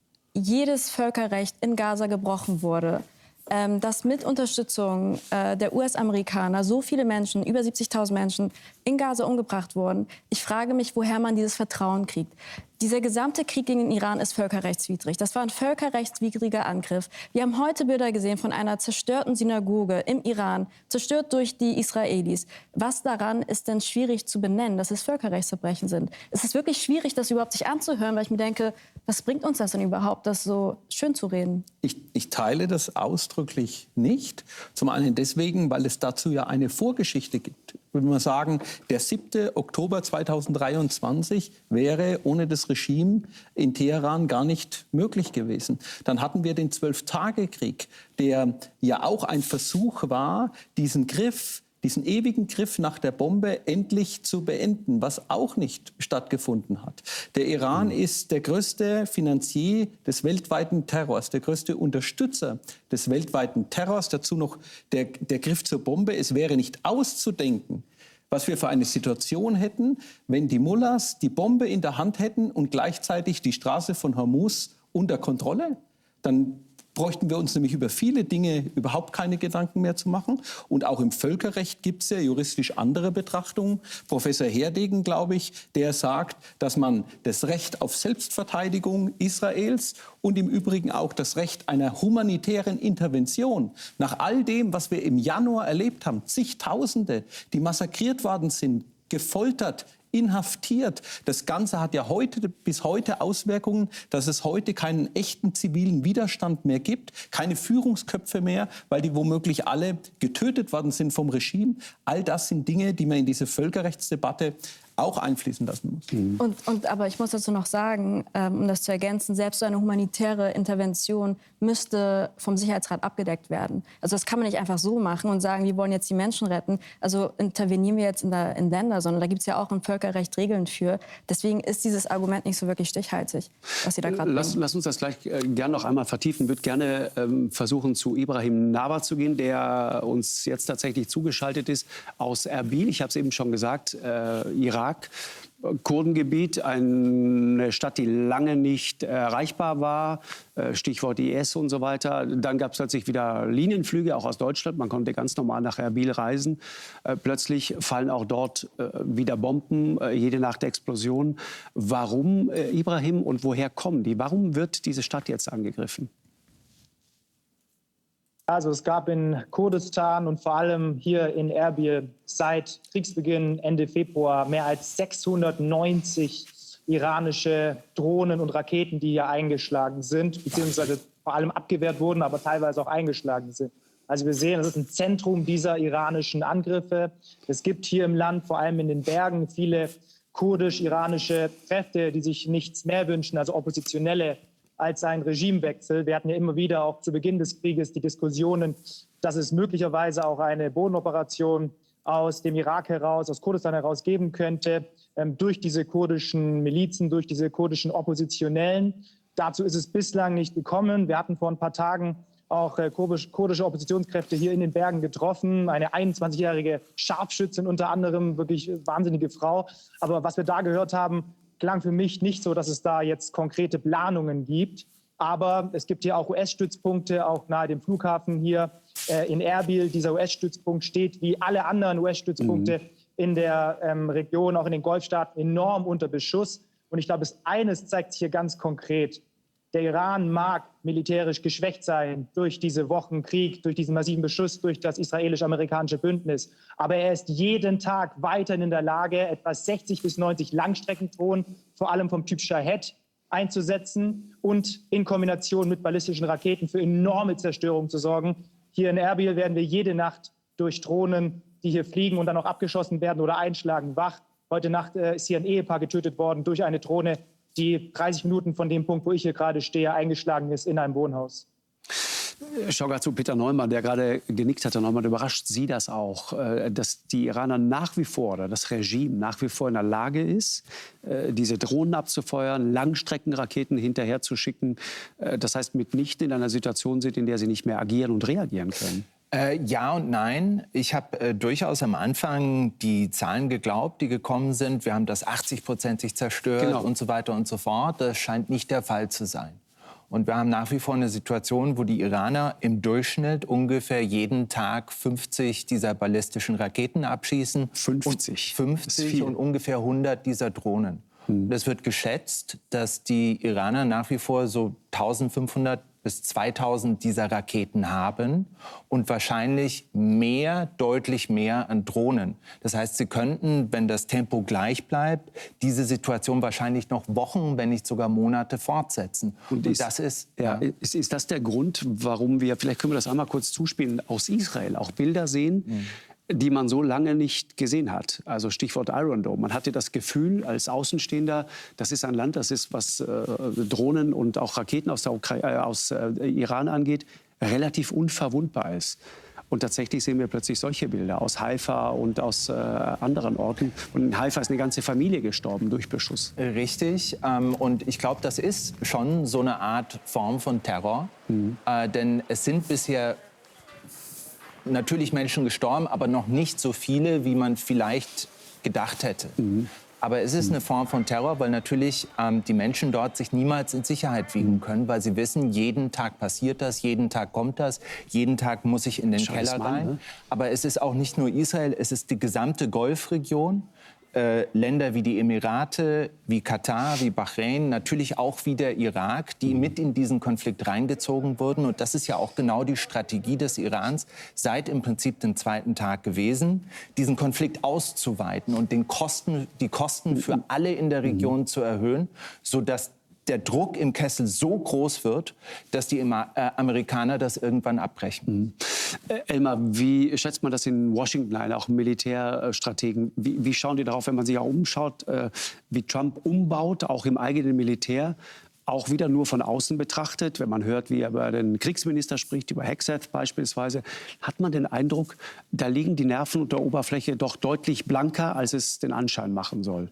Speaker 5: jedes Völkerrecht in Gaza gebrochen wurde. Ähm, dass mit Unterstützung äh, der U S-Amerikaner so viele Menschen, über siebzigtausend Menschen, in Gaza umgebracht wurden. Ich frage mich, woher man dieses Vertrauen kriegt. Dieser gesamte Krieg gegen den Iran ist völkerrechtswidrig. Das war ein völkerrechtswidriger Angriff. Wir haben heute Bilder gesehen von einer zerstörten Synagoge im Iran, zerstört durch die Israelis. Was daran ist denn schwierig zu benennen, dass es Völkerrechtsverbrechen sind? Es ist wirklich schwierig, das überhaupt sich anzuhören, weil ich mir denke, was bringt uns das denn überhaupt, das so schön zu reden?
Speaker 6: Ich, ich teile das ausdrücklich nicht. Zum einen deswegen, weil es dazu ja eine Vorgeschichte gibt. Ich würde mal sagen, der siebte Oktober zweitausenddreiundzwanzig wäre ohne das Regime in Teheran gar nicht möglich gewesen. Dann hatten wir den Zwölf-Tage-Krieg, der ja auch ein Versuch war, diesen Griff, diesen ewigen Griff nach der Bombe endlich zu beenden, was auch nicht stattgefunden hat. Der Iran ist der größte Finanzier des weltweiten Terrors, der größte Unterstützer des weltweiten Terrors. Dazu noch der, der Griff zur Bombe. Es wäre nicht auszudenken, was wir für eine Situation hätten, wenn die Mullahs die Bombe in der Hand hätten und gleichzeitig die Straße von Hormuz unter Kontrolle. Dann bräuchten wir uns nämlich über viele Dinge überhaupt keine Gedanken mehr zu machen. Und auch im Völkerrecht gibt es ja juristisch andere Betrachtungen. Professor Herdegen, glaube ich, der sagt, dass man das Recht auf Selbstverteidigung Israels und im Übrigen auch das Recht einer humanitären Intervention nach all dem, was wir im Januar erlebt haben, zigtausende, die massakriert worden sind, gefoltert, inhaftiert. Das Ganze hat ja heute, bis heute Auswirkungen, dass es heute keinen echten zivilen Widerstand mehr gibt, keine Führungsköpfe mehr, weil die womöglich alle getötet worden sind vom Regime. All das sind Dinge, die man in diese Völkerrechtsdebatte auch einfließen lassen muss.
Speaker 5: Mhm. Und, und, aber ich muss dazu noch sagen, ähm, um das zu ergänzen, selbst so eine humanitäre Intervention müsste vom Sicherheitsrat abgedeckt werden. Also das kann man nicht einfach so machen und sagen, wir wollen jetzt die Menschen retten. Also intervenieren wir jetzt in, der, in Länder, sondern da gibt es ja auch im Völkerrecht Regeln für. Deswegen ist dieses Argument nicht so wirklich stichhaltig, was Sie da gerade
Speaker 1: lass, lass uns das gleich äh, gerne noch einmal vertiefen. Ich würde gerne ähm, versuchen, zu Ibrahim Nabaa zu gehen, der uns jetzt tatsächlich zugeschaltet ist aus Erbil. Ich habe es eben schon gesagt, äh, Irak. Kurdengebiet, eine Stadt, die lange nicht erreichbar war, Stichwort I S und so weiter. Dann gab es plötzlich wieder Linienflüge, auch aus Deutschland. Man konnte ganz normal nach Erbil reisen. Plötzlich fallen auch dort wieder Bomben, jede Nacht Explosionen. Warum, Ibrahim, und woher kommen die? Warum wird diese Stadt jetzt angegriffen?
Speaker 8: Also es gab in Kurdistan und vor allem hier in Erbil seit Kriegsbeginn Ende Februar mehr als sechshundertneunzig iranische Drohnen und Raketen, die hier eingeschlagen sind, beziehungsweise vor allem abgewehrt wurden, aber teilweise auch eingeschlagen sind. Also wir sehen, das ist ein Zentrum dieser iranischen Angriffe. Es gibt hier im Land, vor allem in den Bergen, viele kurdisch-iranische Kräfte, die sich nichts mehr wünschen, also Oppositionelle, als ein Regimewechsel. Wir hatten ja immer wieder auch zu Beginn des Krieges die Diskussionen, dass es möglicherweise auch eine Bodenoperation aus dem Irak heraus, aus Kurdistan heraus geben könnte, ähm, durch diese kurdischen Milizen, durch diese kurdischen Oppositionellen. Dazu ist es bislang nicht gekommen. Wir hatten vor ein paar Tagen auch äh, kurdische Oppositionskräfte hier in den Bergen getroffen. Eine einundzwanzigjährige Scharfschützin unter anderem, wirklich wahnsinnige Frau. Aber was wir da gehört haben, klang für mich nicht so, dass es da jetzt konkrete Planungen gibt. Aber es gibt hier auch U S-Stützpunkte, auch nahe dem Flughafen hier äh, in Erbil. Dieser U S-Stützpunkt steht wie alle anderen U S-Stützpunkte mhm. in der ähm, Region, auch in den Golfstaaten, enorm unter Beschuss. Und ich glaube, eines zeigt sich hier ganz konkret. Der Iran mag militärisch geschwächt sein durch diese Wochen Krieg, durch diesen massiven Beschuss, durch das israelisch-amerikanische Bündnis. Aber er ist jeden Tag weiterhin in der Lage, etwa sechzig bis neunzig Langstreckendrohnen, vor allem vom Typ Shahed, einzusetzen und in Kombination mit ballistischen Raketen für enorme Zerstörung zu sorgen. Hier in Erbil werden wir jede Nacht durch Drohnen, die hier fliegen und dann auch abgeschossen werden oder einschlagen, wach. Heute Nacht äh, ist hier ein Ehepaar getötet worden durch eine Drohne, die dreißig Minuten von dem Punkt, wo ich hier gerade stehe, eingeschlagen ist in einem Wohnhaus.
Speaker 1: Schau gerade zu Peter Neumann, der gerade genickt hat. Herr Neumann, überrascht Sie das auch, dass die Iraner nach wie vor, oder das Regime nach wie vor in der Lage ist, diese Drohnen abzufeuern, Langstreckenraketen hinterherzuschicken? Das heißt, mitnichten in einer Situation sind, in der sie nicht mehr agieren und reagieren können.
Speaker 3: Äh, ja und nein. Ich habe äh, durchaus am Anfang die Zahlen geglaubt, die gekommen sind. Wir haben das achtzig-prozentig zerstört genau. und so weiter und so fort. Das scheint nicht der Fall zu sein. Und wir haben nach wie vor eine Situation, wo die Iraner im Durchschnitt ungefähr jeden Tag fünfzig dieser ballistischen Raketen abschießen.
Speaker 1: fünfzig?
Speaker 3: Und fünfzig und ungefähr hundert dieser Drohnen. Hm. Es wird geschätzt, dass die Iraner nach wie vor so eintausendfünfhundert bis zweitausend dieser Raketen haben und wahrscheinlich mehr, deutlich mehr an Drohnen. Das heißt, sie könnten, wenn das Tempo gleich bleibt, diese Situation wahrscheinlich noch Wochen, wenn nicht sogar Monate fortsetzen.
Speaker 1: Und, ist,
Speaker 3: und das ist,
Speaker 1: ja, ja. Ist, ist das der Grund, warum wir, vielleicht können wir das einmal kurz zuspielen, aus Israel auch Bilder sehen, mhm. die man so lange nicht gesehen hat. Also Stichwort Iron Dome. Man hatte das Gefühl als Außenstehender, das ist ein Land, das ist, was äh, Drohnen und auch Raketen aus, der Ukra äh, aus äh, Iran angeht, relativ unverwundbar ist. Und tatsächlich sehen wir plötzlich solche Bilder aus Haifa und aus äh, anderen Orten. Und in Haifa ist eine ganze Familie gestorben durch Beschuss.
Speaker 3: Richtig. Ähm, und ich glaube, das ist schon so eine Art Form von Terror. Mhm. Äh, denn es sind bisher natürlich Menschen gestorben, aber noch nicht so viele, wie man vielleicht gedacht hätte. Mhm. Aber es ist eine Form von Terror, weil natürlich ähm, die Menschen dort sich niemals in Sicherheit wiegen können, weil sie wissen, jeden Tag passiert das, jeden Tag kommt das, jeden Tag muss ich in den Scheiß Keller rein. Mann, ne? Aber es ist auch nicht nur Israel, es ist die gesamte Golfregion. Äh, Länder wie die Emirate, wie Katar, wie Bahrain, natürlich auch wie der Irak, die mit in diesen Konflikt reingezogen wurden. Und das ist ja auch genau die Strategie des Irans seit im Prinzip dem zweiten Tag gewesen, diesen Konflikt auszuweiten und den Kosten, die Kosten für alle in der Region zu erhöhen, sodass der Druck im Kessel so groß wird, dass die Amerikaner das irgendwann abbrechen.
Speaker 1: Mhm. Äh, Elmar, wie schätzt man das in Washington ein, auch Militärstrategen? Wie, wie schauen die darauf, wenn man sich auch umschaut, äh, wie Trump umbaut, auch im eigenen Militär? Auch wieder nur von außen betrachtet, wenn man hört, wie er über den Kriegsminister spricht, über Hegseth beispielsweise, hat man den Eindruck, da liegen die Nerven unter der Oberfläche doch deutlich blanker, als es den Anschein machen soll.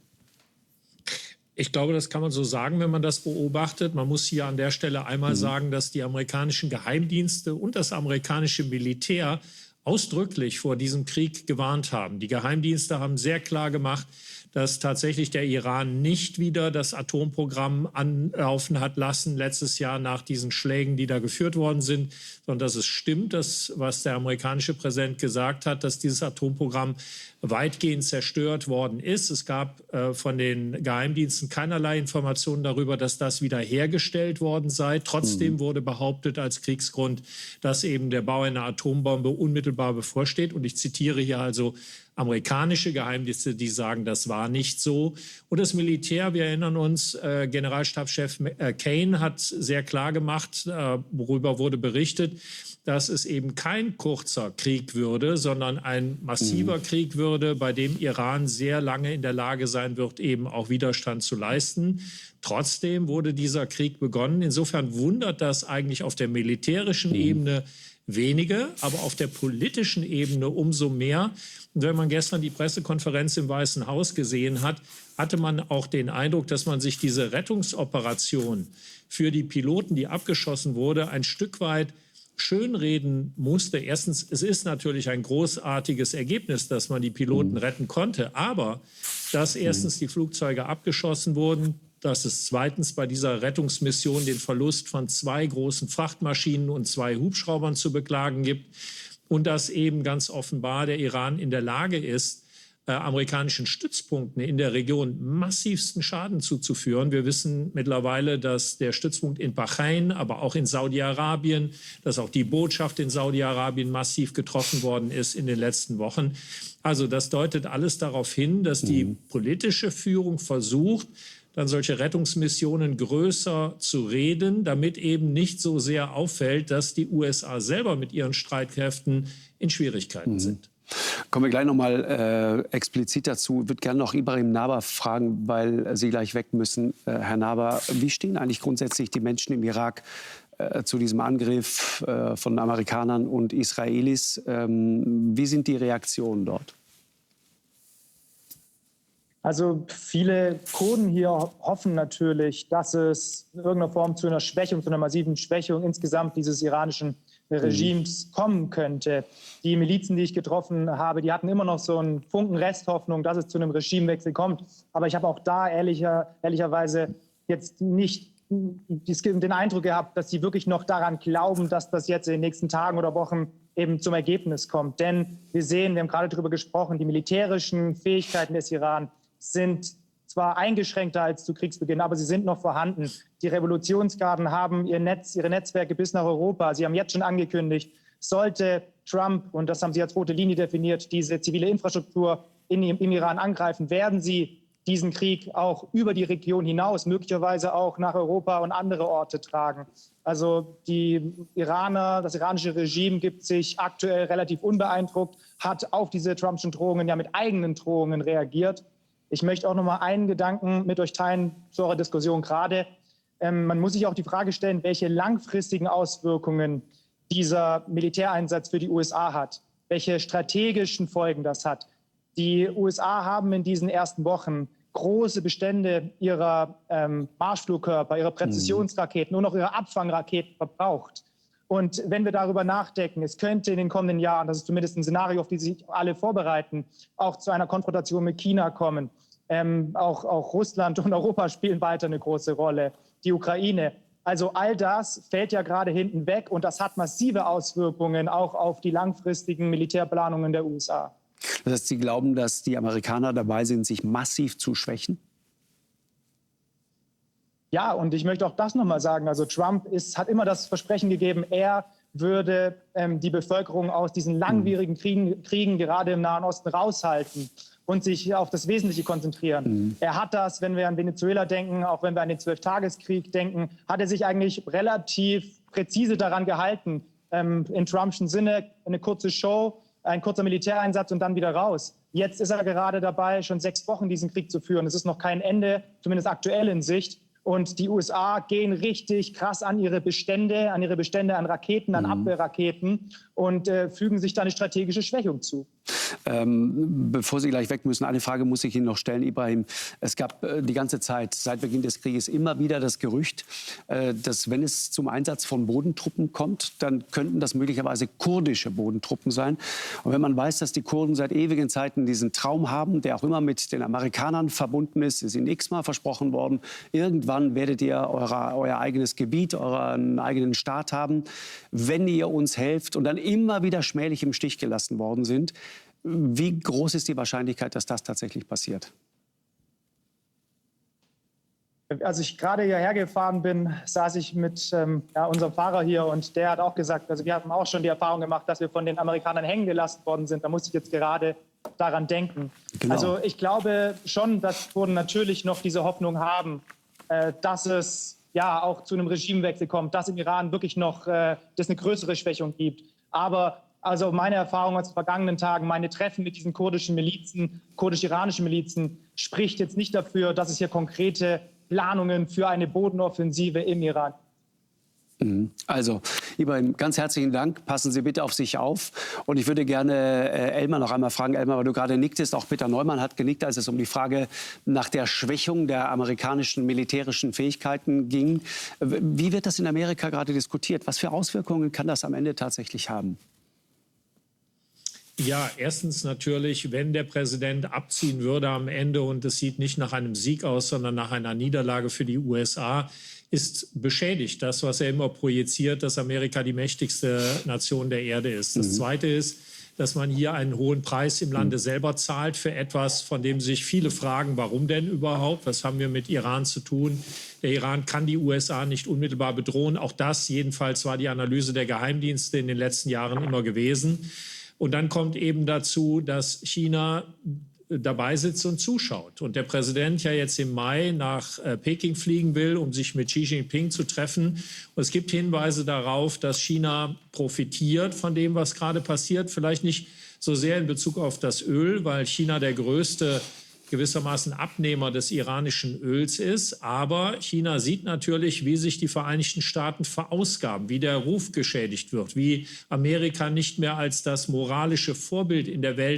Speaker 2: Ich glaube, das kann man so sagen, wenn man das beobachtet. Man muss hier an der Stelle einmal mhm. sagen, dass die amerikanischen Geheimdienste und das amerikanische Militär ausdrücklich vor diesem Krieg gewarnt haben. Die Geheimdienste haben sehr klar gemacht, dass tatsächlich der Iran nicht wieder das Atomprogramm anlaufen hat lassen, letztes Jahr nach diesen Schlägen, die da geführt worden sind, sondern dass es stimmt, dass, was der amerikanische Präsident gesagt hat, dass dieses Atomprogramm weitgehend zerstört worden ist. Es gab äh, von den Geheimdiensten keinerlei Informationen darüber, dass das wiederhergestellt worden sei. Trotzdem mhm. wurde behauptet als Kriegsgrund, dass eben der Bau einer Atombombe unmittelbar bevorsteht. Und ich zitiere hier also amerikanische Geheimdienste, die sagen, das war nicht so. Und das Militär, wir erinnern uns, äh, Generalstabschef äh, Kane hat sehr klar gemacht, äh, worüber wurde berichtet, dass es eben kein kurzer Krieg würde, sondern ein massiver mhm. Krieg würde, bei dem Iran sehr lange in der Lage sein wird, eben auch Widerstand zu leisten. Trotzdem wurde dieser Krieg begonnen. Insofern wundert das eigentlich auf der militärischen mhm. Ebene wenige, aber auf der politischen Ebene umso mehr. Und wenn man gestern die Pressekonferenz im Weißen Haus gesehen hat, hatte man auch den Eindruck, dass man sich diese Rettungsoperation für die Piloten, die abgeschossen wurde, ein Stück weit schönreden musste. Erstens, es ist natürlich ein großartiges Ergebnis, dass man die Piloten mhm. retten konnte, aber dass erstens die Flugzeuge abgeschossen wurden, dass es zweitens bei dieser Rettungsmission den Verlust von zwei großen Frachtmaschinen und zwei Hubschraubern zu beklagen gibt und dass eben ganz offenbar der Iran in der Lage ist, äh, amerikanischen Stützpunkten in der Region massivsten Schaden zuzuführen. Wir wissen mittlerweile, dass der Stützpunkt in Bahrain, aber auch in Saudi-Arabien, dass auch die Botschaft in Saudi-Arabien massiv getroffen worden ist in den letzten Wochen. Also das deutet alles darauf hin, dass die mhm. politische Führung versucht, dann solche Rettungsmissionen größer zu reden, damit eben nicht so sehr auffällt, dass die U S A selber mit ihren Streitkräften in Schwierigkeiten mhm. sind.
Speaker 1: Kommen wir gleich noch mal äh, explizit dazu. Ich würde gerne noch Ibrahim Naber fragen, weil Sie gleich weg müssen. Äh, Herr Naber, wie stehen eigentlich grundsätzlich die Menschen im Irak äh, zu diesem Angriff äh, von Amerikanern und Israelis? Ähm, wie sind die Reaktionen dort?
Speaker 8: Also viele Kurden hier hoffen natürlich, dass es in irgendeiner Form zu einer Schwächung, zu einer massiven Schwächung insgesamt dieses iranischen Regimes kommen könnte. Die Milizen, die ich getroffen habe, die hatten immer noch so einen Funken Resthoffnung, dass es zu einem Regimewechsel kommt. Aber ich habe auch da ehrlicher, ehrlicherweise jetzt nicht den Eindruck gehabt, dass sie wirklich noch daran glauben, dass das jetzt in den nächsten Tagen oder Wochen eben zum Ergebnis kommt. Denn wir sehen, wir haben gerade darüber gesprochen, die militärischen Fähigkeiten des Iran sind zwar eingeschränkter als zu Kriegsbeginn, aber sie sind noch vorhanden. Die Revolutionsgarden haben ihr Netz, ihre Netzwerke bis nach Europa. Sie haben jetzt schon angekündigt, sollte Trump, und das haben sie als rote Linie definiert, diese zivile Infrastruktur in, im Iran angreifen, werden sie diesen Krieg auch über die Region hinaus, möglicherweise auch nach Europa und andere Orte tragen. Also die Iraner, das iranische Regime gibt sich aktuell relativ unbeeindruckt, hat auf diese Trumpschen Drohungen ja mit eigenen Drohungen reagiert. Ich möchte auch noch mal einen Gedanken mit euch teilen zu eurer Diskussion gerade. Ähm, man muss sich auch die Frage stellen, welche langfristigen Auswirkungen dieser Militäreinsatz für die U S A hat, welche strategischen Folgen das hat. Die U S A haben in diesen ersten Wochen große Bestände ihrer ähm, Marschflugkörper, ihrer Präzisionsraketen und auch ihrer Abfangraketen verbraucht. Und wenn wir darüber nachdenken, es könnte in den kommenden Jahren, das ist zumindest ein Szenario, auf das sich alle vorbereiten, auch zu einer Konfrontation mit China kommen. Ähm, auch, auch Russland und Europa spielen weiter eine große Rolle, die Ukraine. Also all das fällt ja gerade hinten weg und das hat massive Auswirkungen auch auf die langfristigen Militärplanungen der U S A.
Speaker 1: Das heißt, Sie glauben, dass die Amerikaner dabei sind, sich massiv zu schwächen?
Speaker 8: Ja, und ich möchte auch das noch mal sagen. Also Trump ist, hat immer das Versprechen gegeben, er würde ähm, die Bevölkerung aus diesen langwierigen Kriegen, Kriegen gerade im Nahen Osten raushalten und sich auf das Wesentliche konzentrieren. Mhm. Er hat das, wenn wir an Venezuela denken, auch wenn wir an den Zwölftageskrieg denken, hat er sich eigentlich relativ präzise daran gehalten. Ähm, in Trumpschen Sinne eine kurze Show, ein kurzer Militäreinsatz und dann wieder raus. Jetzt ist er gerade dabei, schon sechs Wochen diesen Krieg zu führen. Es ist noch kein Ende, zumindest aktuell in Sicht. Und die U S A gehen richtig krass an ihre Bestände, an ihre Bestände an Raketen, an mhm. Abwehrraketen und äh, fügen sich da eine strategische Schwächung zu.
Speaker 1: Ähm, bevor Sie gleich weg müssen, eine Frage muss ich Ihnen noch stellen, Ibrahim. Es gab äh, die ganze Zeit, seit Beginn des Krieges, immer wieder das Gerücht, äh, dass wenn es zum Einsatz von Bodentruppen kommt, dann könnten das möglicherweise kurdische Bodentruppen sein. Und wenn man weiß, dass die Kurden seit ewigen Zeiten diesen Traum haben, der auch immer mit den Amerikanern verbunden ist, ist ihnen x-mal versprochen worden, irgendwann werdet ihr eure, euer eigenes Gebiet, euren eigenen Staat haben, wenn ihr uns helft und dann immer wieder schmählich im Stich gelassen worden sind. Wie groß ist die Wahrscheinlichkeit, dass das tatsächlich passiert?
Speaker 8: Als ich gerade hierher gefahren bin, saß ich mit ähm, ja, unserem Fahrer hier und der hat auch gesagt, also wir hatten auch schon die Erfahrung gemacht, dass wir von den Amerikanern hängen gelassen worden sind. Da musste ich jetzt gerade daran denken. Genau. Also ich glaube schon, dass Kurden natürlich noch diese Hoffnung haben, äh, dass es ja auch zu einem Regimewechsel kommt, dass im Iran wirklich noch äh, das eine größere Schwächung gibt. Aber also meine Erfahrung aus den vergangenen Tagen, meine Treffen mit diesen kurdischen Milizen, kurdisch-iranischen Milizen, spricht jetzt nicht dafür, dass es hier konkrete Planungen für eine Bodenoffensive im Iran gibt.
Speaker 1: Also, Ibrahim, ganz herzlichen Dank. Passen Sie bitte auf sich auf. Und ich würde gerne äh, Elmar noch einmal fragen. Elmar, weil du gerade nicktest, auch Peter Neumann hat genickt, als es um die Frage nach der Schwächung der amerikanischen militärischen Fähigkeiten ging. Wie wird das in Amerika gerade diskutiert? Was für Auswirkungen kann das am Ende tatsächlich haben?
Speaker 2: Ja, erstens natürlich, wenn der Präsident abziehen würde am Ende und es sieht nicht nach einem Sieg aus, sondern nach einer Niederlage für die U S A, ist beschädigt das, was er immer projiziert, dass Amerika die mächtigste Nation der Erde ist. Das mhm. Zweite ist, dass man hier einen hohen Preis im Lande selber zahlt für etwas, von dem sich viele fragen, warum denn überhaupt? Was haben wir mit Iran zu tun? Der Iran kann die U S A nicht unmittelbar bedrohen. Auch das jedenfalls war die Analyse der Geheimdienste in den letzten Jahren immer gewesen. Und dann kommt eben dazu, dass China dabei sitzt und zuschaut. Und der Präsident ja jetzt im Mai nach äh, Peking fliegen will, um sich mit Xi Jinping zu treffen. Und es gibt Hinweise darauf, dass China profitiert von dem, was gerade passiert. Vielleicht nicht so sehr in Bezug auf das Öl, weil China der größte gewissermaßen Abnehmer des iranischen Öls ist. Aber China sieht natürlich, wie sich die Vereinigten Staaten verausgaben, wie der Ruf geschädigt wird, wie Amerika nicht mehr als das moralische Vorbild in der Welt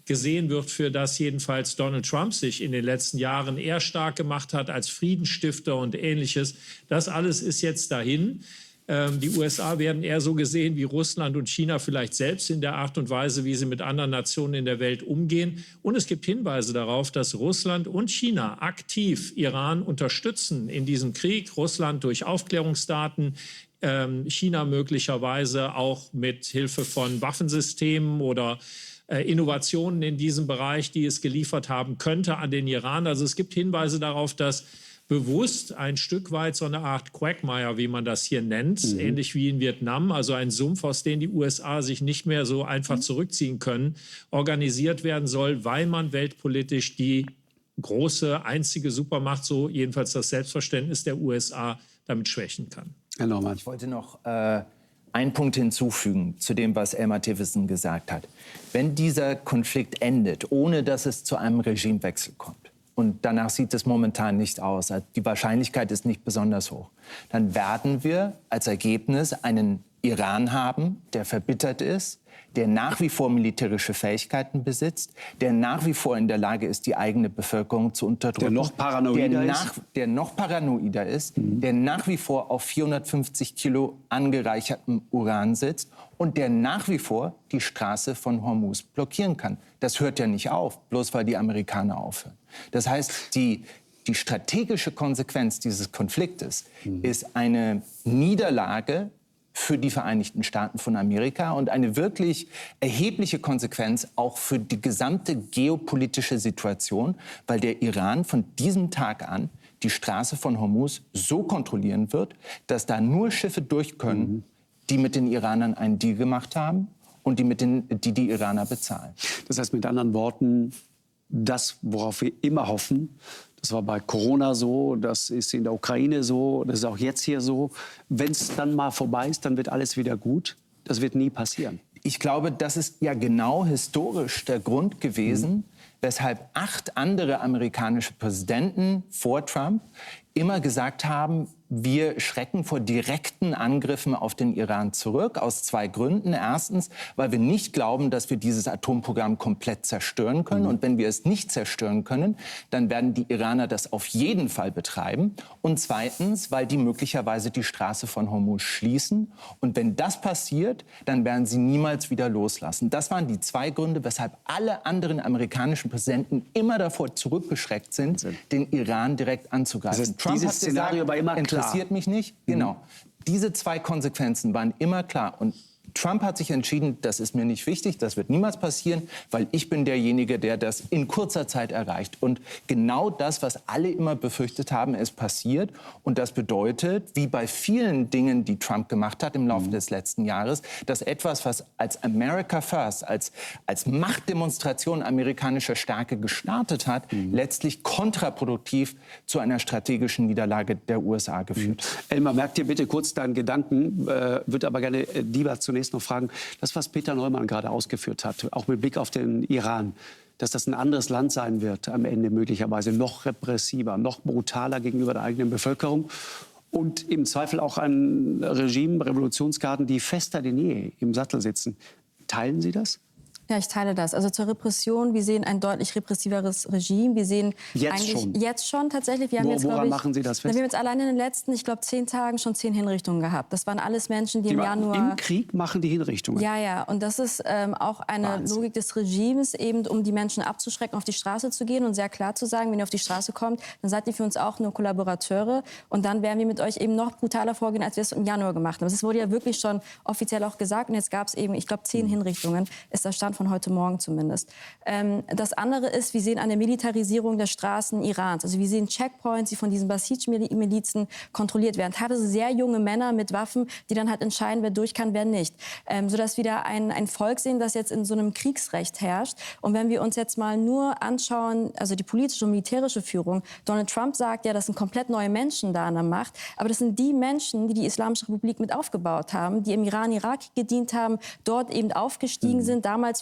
Speaker 2: gesehen wird, für das jedenfalls Donald Trump sich in den letzten Jahren eher stark gemacht hat als Friedensstifter und Ähnliches. Das alles ist jetzt dahin. Ähm, die U S A werden eher so gesehen wie Russland und China vielleicht selbst in der Art und Weise, wie sie mit anderen Nationen in der Welt umgehen. Und es gibt Hinweise darauf, dass Russland und China aktiv Iran unterstützen in diesem Krieg. Russland durch Aufklärungsdaten, ähm, China möglicherweise auch mit Hilfe von Waffensystemen oder äh, Innovationen in diesem Bereich, die es geliefert haben könnte an den Iran. Also es gibt Hinweise darauf, dass bewusst ein Stück weit so eine Art Quagmire, wie man das hier nennt, mhm. ähnlich wie in Vietnam, also ein Sumpf, aus dem die U S A sich nicht mehr so einfach zurückziehen können, organisiert werden soll, weil man weltpolitisch die große, einzige Supermacht, so jedenfalls das Selbstverständnis der U S A, damit schwächen kann.
Speaker 3: Herr Norman. Ich wollte noch äh, einen Punkt hinzufügen zu dem, was Elmar Tivesen gesagt hat. Wenn dieser Konflikt endet, ohne dass es zu einem Regimewechsel kommt, und danach sieht es momentan nicht aus, die Wahrscheinlichkeit ist nicht besonders hoch, dann werden wir als Ergebnis einen Iran haben, der verbittert ist, der nach wie vor militärische Fähigkeiten besitzt, der nach wie vor in der Lage ist, die eigene Bevölkerung zu unterdrücken. Der
Speaker 1: noch paranoider
Speaker 3: der
Speaker 1: ist.
Speaker 3: Nach, der noch paranoider ist, mhm. der nach wie vor auf vierhundertfünfzig Kilo angereichertem Uran sitzt und der nach wie vor die Straße von Hormuz blockieren kann. Das hört ja nicht auf, bloß weil die Amerikaner aufhören. Das heißt, die, die strategische Konsequenz dieses Konfliktes mhm. ist eine Niederlage für die Vereinigten Staaten von Amerika und eine wirklich erhebliche Konsequenz auch für die gesamte geopolitische Situation, weil der Iran von diesem Tag an die Straße von Hormuz so kontrollieren wird, dass da nur Schiffe durch können, mhm. die mit den Iranern einen Deal gemacht haben und die mit den, die, die Iraner bezahlen.
Speaker 1: Das heißt mit anderen Worten, das, worauf wir immer hoffen, das war bei Corona so, das ist in der Ukraine so, das ist auch jetzt hier so. Wenn es dann mal vorbei ist, dann wird alles wieder gut. Das wird nie passieren.
Speaker 3: Ich glaube, das ist ja genau historisch der Grund gewesen, mhm. weshalb acht andere amerikanische Präsidenten vor Trump immer gesagt haben, wir schrecken vor direkten Angriffen auf den Iran zurück, aus zwei Gründen. Erstens, weil wir nicht glauben, dass wir dieses Atomprogramm komplett zerstören können. Mhm. Und wenn wir es nicht zerstören können, dann werden die Iraner das auf jeden Fall betreiben. Und zweitens, weil die möglicherweise die Straße von Hormuz schließen. Und wenn das passiert, dann werden sie niemals wieder loslassen. Das waren die zwei Gründe, weshalb alle anderen amerikanischen Präsidenten immer davor zurückgeschreckt sind, den Iran direkt anzugreifen.
Speaker 1: Das heißt, Trump dieses hat gesagt, Szenario war immer klar.
Speaker 3: Interessiert mich nicht. Genau. Mhm. Diese zwei Konsequenzen waren immer klar. Und Trump hat sich entschieden, das ist mir nicht wichtig, das wird niemals passieren, weil ich bin derjenige, der das in kurzer Zeit erreicht. Und genau das, was alle immer befürchtet haben, ist passiert. Und das bedeutet, wie bei vielen Dingen, die Trump gemacht hat im Laufe mhm. des letzten Jahres, dass etwas, was als America First, als, als Machtdemonstration amerikanischer Stärke gestartet hat, mhm. letztlich kontraproduktiv zu einer strategischen Niederlage der U S A geführt.
Speaker 1: Mhm. Elmar, merk dir bitte kurz deinen Gedanken, äh, würde aber gerne äh, lieber zunächst noch fragen, das, was Peter Neumann gerade ausgeführt hat, auch mit Blick auf den Iran, dass das ein anderes Land sein wird, am Ende möglicherweise noch repressiver, noch brutaler gegenüber der eigenen Bevölkerung und im Zweifel auch ein Regime, Revolutionsgarden, die fester denn je im Sattel sitzen. Teilen Sie das?
Speaker 5: Ja, ich teile das. Also zur Repression, wir sehen ein deutlich repressiveres Regime. Wir sehen
Speaker 1: jetzt
Speaker 5: eigentlich
Speaker 1: schon.
Speaker 5: Jetzt schon tatsächlich. Wir haben
Speaker 1: Wo,
Speaker 5: jetzt,
Speaker 1: woran
Speaker 5: ich,
Speaker 1: machen Sie das fest?
Speaker 5: Wir haben jetzt allein in den letzten, ich glaube, zehn Tagen schon zehn Hinrichtungen gehabt. Das waren alles Menschen, die, die im Januar...
Speaker 1: Im Krieg machen die Hinrichtungen?
Speaker 5: Ja, ja. Und das ist ähm, auch eine Wahnsinn. Logik des Regimes, eben um die Menschen abzuschrecken, auf die Straße zu gehen und sehr klar zu sagen, wenn ihr auf die Straße kommt, dann seid ihr für uns auch nur Kollaborateure. Und dann werden wir mit euch eben noch brutaler vorgehen, als wir es im Januar gemacht haben. Das wurde ja wirklich schon offiziell auch gesagt. Und jetzt gab es eben, ich glaube, zehn Hinrichtungen. Ist der Stand von heute Morgen zumindest. Zumindest. Ähm, das andere ist, wir sehen eine Militarisierung der Straßen Irans. Also wir sehen Checkpoints, die von diesen Basij-Milizen kontrolliert werden. Teilweise sehr junge Männer mit Waffen, die dann halt entscheiden, wer durch kann, wer nicht. Ähm, sodass wir da ein, ein Volk sehen, das jetzt in so einem Kriegsrecht herrscht. Und wenn wir uns jetzt mal nur anschauen, also die politische und militärische Führung, Donald Trump sagt ja, das sind komplett neue Menschen da an der Macht. Aber das sind die Menschen, die die Islamische Republik mit aufgebaut haben, die im Iran, Irak gedient haben, dort eben aufgestiegen mhm. sind, damals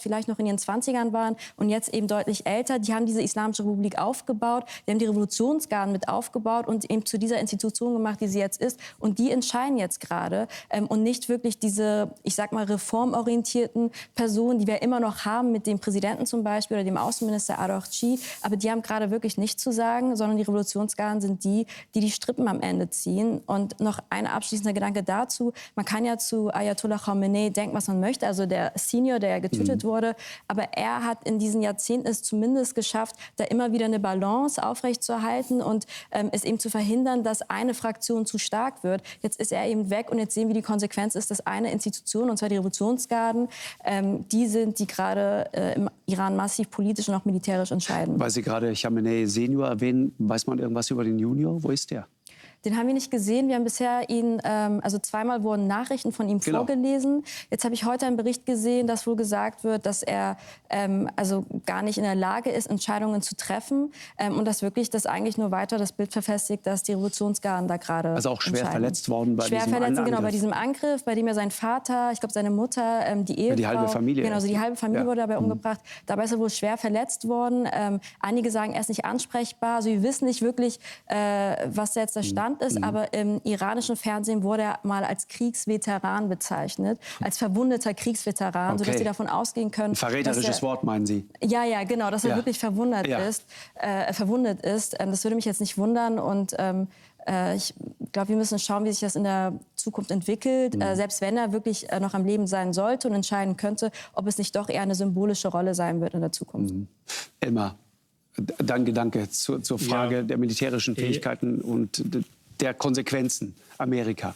Speaker 5: vielleicht noch in ihren Zwanzigern waren und jetzt eben deutlich älter, die haben diese Islamische Republik aufgebaut, die haben die Revolutionsgarden mit aufgebaut und eben zu dieser Institution gemacht, die sie jetzt ist. Und die entscheiden jetzt gerade ähm, und nicht wirklich diese, ich sag mal, reformorientierten Personen, die wir immer noch haben mit dem Präsidenten zum Beispiel oder dem Außenminister Araghchi. Aber die haben gerade wirklich nichts zu sagen, sondern die Revolutionsgarden sind die, die die Strippen am Ende ziehen. Und noch ein abschließender Gedanke dazu. Man kann ja zu Ayatollah Khamenei denken, was man möchte, also der Senior, der ja getötet mhm. wurde. Aber er hat in diesen Jahrzehnten es zumindest geschafft, da immer wieder eine Balance aufrechtzuerhalten und ähm, es eben zu verhindern, dass eine Fraktion zu stark wird. Jetzt ist er eben weg und jetzt sehen wir, die Konsequenz ist, dass eine Institution, und zwar die Revolutionsgarden, ähm, die sind, die gerade äh, im Iran massiv politisch und auch militärisch entscheiden.
Speaker 1: Weil Sie gerade Khamenei Senior erwähnen, weiß man irgendwas über den Junior? Wo ist der?
Speaker 5: Den haben wir nicht gesehen. Wir haben bisher ihn, ähm, also zweimal wurden Nachrichten von ihm genau. vorgelesen. Jetzt habe ich heute einen Bericht gesehen, dass wohl gesagt wird, dass er ähm, also gar nicht in der Lage ist, Entscheidungen zu treffen ähm, und dass wirklich das eigentlich nur weiter das Bild verfestigt, dass die Revolutionsgarden da gerade
Speaker 1: Also auch schwer verletzt worden bei
Speaker 5: schwer
Speaker 1: diesem
Speaker 5: verletzt,
Speaker 1: Angriff.
Speaker 5: Genau, bei diesem Angriff, bei dem ja sein Vater, ich glaube seine Mutter, ähm, die Ehefrau,
Speaker 1: ja, die halbe Familie,
Speaker 5: genau, also die halbe Familie ja. wurde dabei mhm. umgebracht. Dabei ist er wohl schwer verletzt worden. Ähm, einige sagen, er ist nicht ansprechbar. Also wir wissen nicht wirklich, äh, was da jetzt der Stand mhm. ist, mhm. aber im iranischen Fernsehen wurde er mal als Kriegsveteran bezeichnet, als verwundeter Kriegsveteran, okay. sodass sie davon ausgehen können.
Speaker 1: Ein verräterisches er, Wort, meinen Sie?
Speaker 5: Ja, ja, genau, dass er ja. wirklich verwundet ja. ist. Äh, verwundet ist. Ähm, das würde mich jetzt nicht wundern. Und ähm, äh, ich glaube, wir müssen schauen, wie sich das in der Zukunft entwickelt. Mhm. Äh, selbst wenn er wirklich äh, noch am Leben sein sollte und entscheiden könnte, ob es nicht doch eher eine symbolische Rolle sein wird in der Zukunft.
Speaker 1: Mhm. Elmar, dein Gedanke zur, zur Frage ja. der militärischen Fähigkeiten ja. und der Konsequenzen Amerika.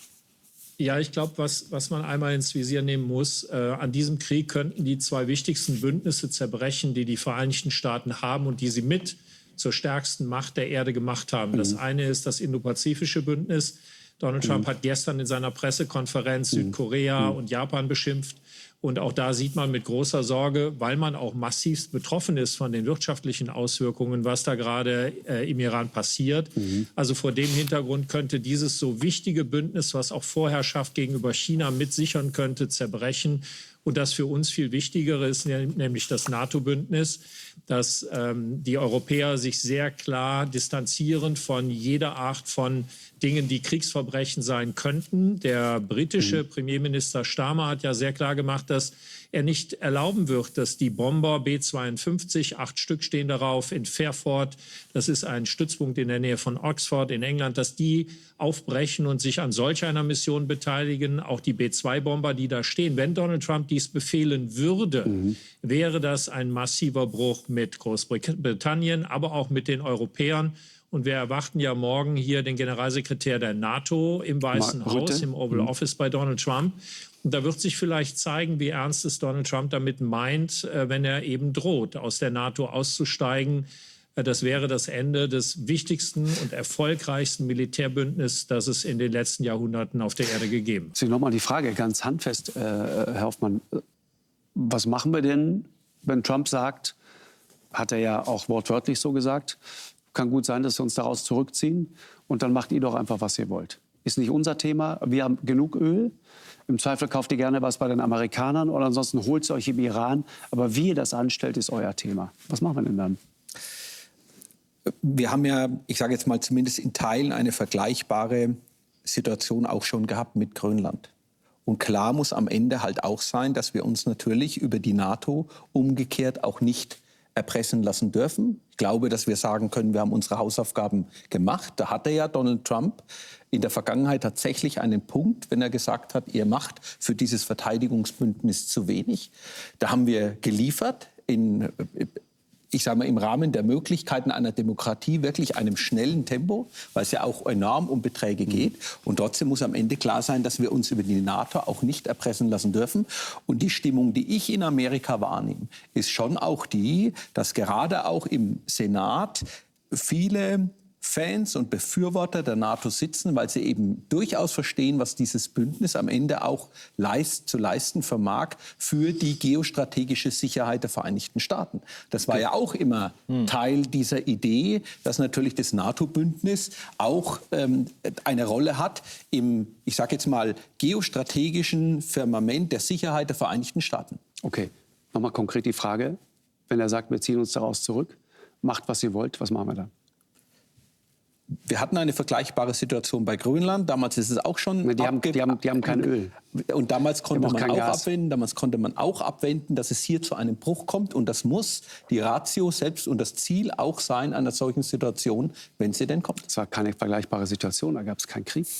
Speaker 2: Ja, ich glaube, was, was man einmal ins Visier nehmen muss, äh, an diesem Krieg könnten die zwei wichtigsten Bündnisse zerbrechen, die die Vereinigten Staaten haben und die sie mit zur stärksten Macht der Erde gemacht haben. Mhm. Das eine ist das Indopazifische Bündnis. Donald Trump mhm. hat gestern in seiner Pressekonferenz mhm. Südkorea mhm. und Japan beschimpft. Und auch da sieht man mit großer Sorge, weil man auch massiv betroffen ist von den wirtschaftlichen Auswirkungen, was da gerade äh, im Iran passiert. Mhm. Also vor dem Hintergrund könnte dieses so wichtige Bündnis, was auch Vorherrschaft gegenüber China mitsichern könnte, zerbrechen. Und das für uns viel Wichtigere ist nämlich das NATO-Bündnis, dass ähm, die Europäer sich sehr klar distanzieren von jeder Art von Dingen, die Kriegsverbrechen sein könnten. Der britische mhm. Premierminister Starmer hat ja sehr klar gemacht, dass er nicht erlauben wird, dass die Bomber B zweiundfünfzig, acht Stück stehen darauf, in Fairford, das ist ein Stützpunkt in der Nähe von Oxford in England, dass die aufbrechen und sich an solch einer Mission beteiligen. Auch die B zwei Bomber, die da stehen. Wenn Donald Trump dies befehlen würde, mhm. wäre das ein massiver Bruch mit Großbritannien, aber auch mit den Europäern. Und wir erwarten ja morgen hier den Generalsekretär der NATO im Weißen Haus, im Oval Office bei Donald Trump. Und da wird sich vielleicht zeigen, wie ernst es Donald Trump damit meint, wenn er eben droht, aus der NATO auszusteigen. Das wäre das Ende des wichtigsten und erfolgreichsten Militärbündnisses, das es in den letzten Jahrhunderten auf der Erde gegeben hat.
Speaker 1: Deswegen nochmal die Frage ganz handfest, äh, Herr Hoffmann. Was machen wir denn, wenn Trump sagt, hat er ja auch wortwörtlich so gesagt, kann gut sein, dass wir uns daraus zurückziehen und dann macht ihr doch einfach, was ihr wollt. Ist nicht unser Thema. Wir haben genug Öl. Im Zweifel kauft ihr gerne was bei den Amerikanern oder ansonsten holt es euch im Iran. Aber wie ihr das anstellt, ist euer Thema. Was machen wir denn dann?
Speaker 6: Wir haben ja, ich sage jetzt mal zumindest in Teilen, eine vergleichbare Situation auch schon gehabt mit Grönland. Und klar muss am Ende halt auch sein, dass wir uns natürlich über die NATO umgekehrt auch nicht erpressen lassen dürfen. Ich glaube, dass wir sagen können, wir haben unsere Hausaufgaben gemacht. Da hatte ja Donald Trump in der Vergangenheit tatsächlich einen Punkt, wenn er gesagt hat, ihr macht für dieses Verteidigungsbündnis zu wenig. Da haben wir geliefert in ich sage mal, im Rahmen der Möglichkeiten einer Demokratie wirklich einem schnellen Tempo, weil es ja auch enorm um Beträge geht. Und trotzdem muss am Ende klar sein, dass wir uns über die NATO auch nicht erpressen lassen dürfen. Und die Stimmung, die ich in Amerika wahrnehme, ist schon auch die, dass gerade auch im Senat viele Fans und Befürworter der NATO sitzen, weil sie eben durchaus verstehen, was dieses Bündnis am Ende auch leist, zu leisten vermag für die geostrategische Sicherheit der Vereinigten Staaten. Das war ja auch immer hm. Teil dieser Idee, dass natürlich das NATO-Bündnis auch ähm, eine Rolle hat im, ich sage jetzt mal, geostrategischen Firmament der Sicherheit der Vereinigten Staaten.
Speaker 1: Okay. Nochmal konkret die Frage, wenn er sagt, wir ziehen uns daraus zurück, macht, was ihr wollt, was machen wir dann?
Speaker 6: Wir hatten eine vergleichbare Situation bei Grönland. Damals ist es auch schon...
Speaker 1: Die haben, die haben, die haben kein Öl.
Speaker 6: Und damals konnte
Speaker 1: auch
Speaker 6: man auch
Speaker 1: Gas.
Speaker 6: abwenden, damals konnte man auch abwenden, dass es hier zu einem Bruch kommt. Und das muss die Ratio selbst und das Ziel auch sein einer solchen Situation, wenn sie denn kommt.
Speaker 1: Es war keine vergleichbare Situation, da gab es keinen Krieg.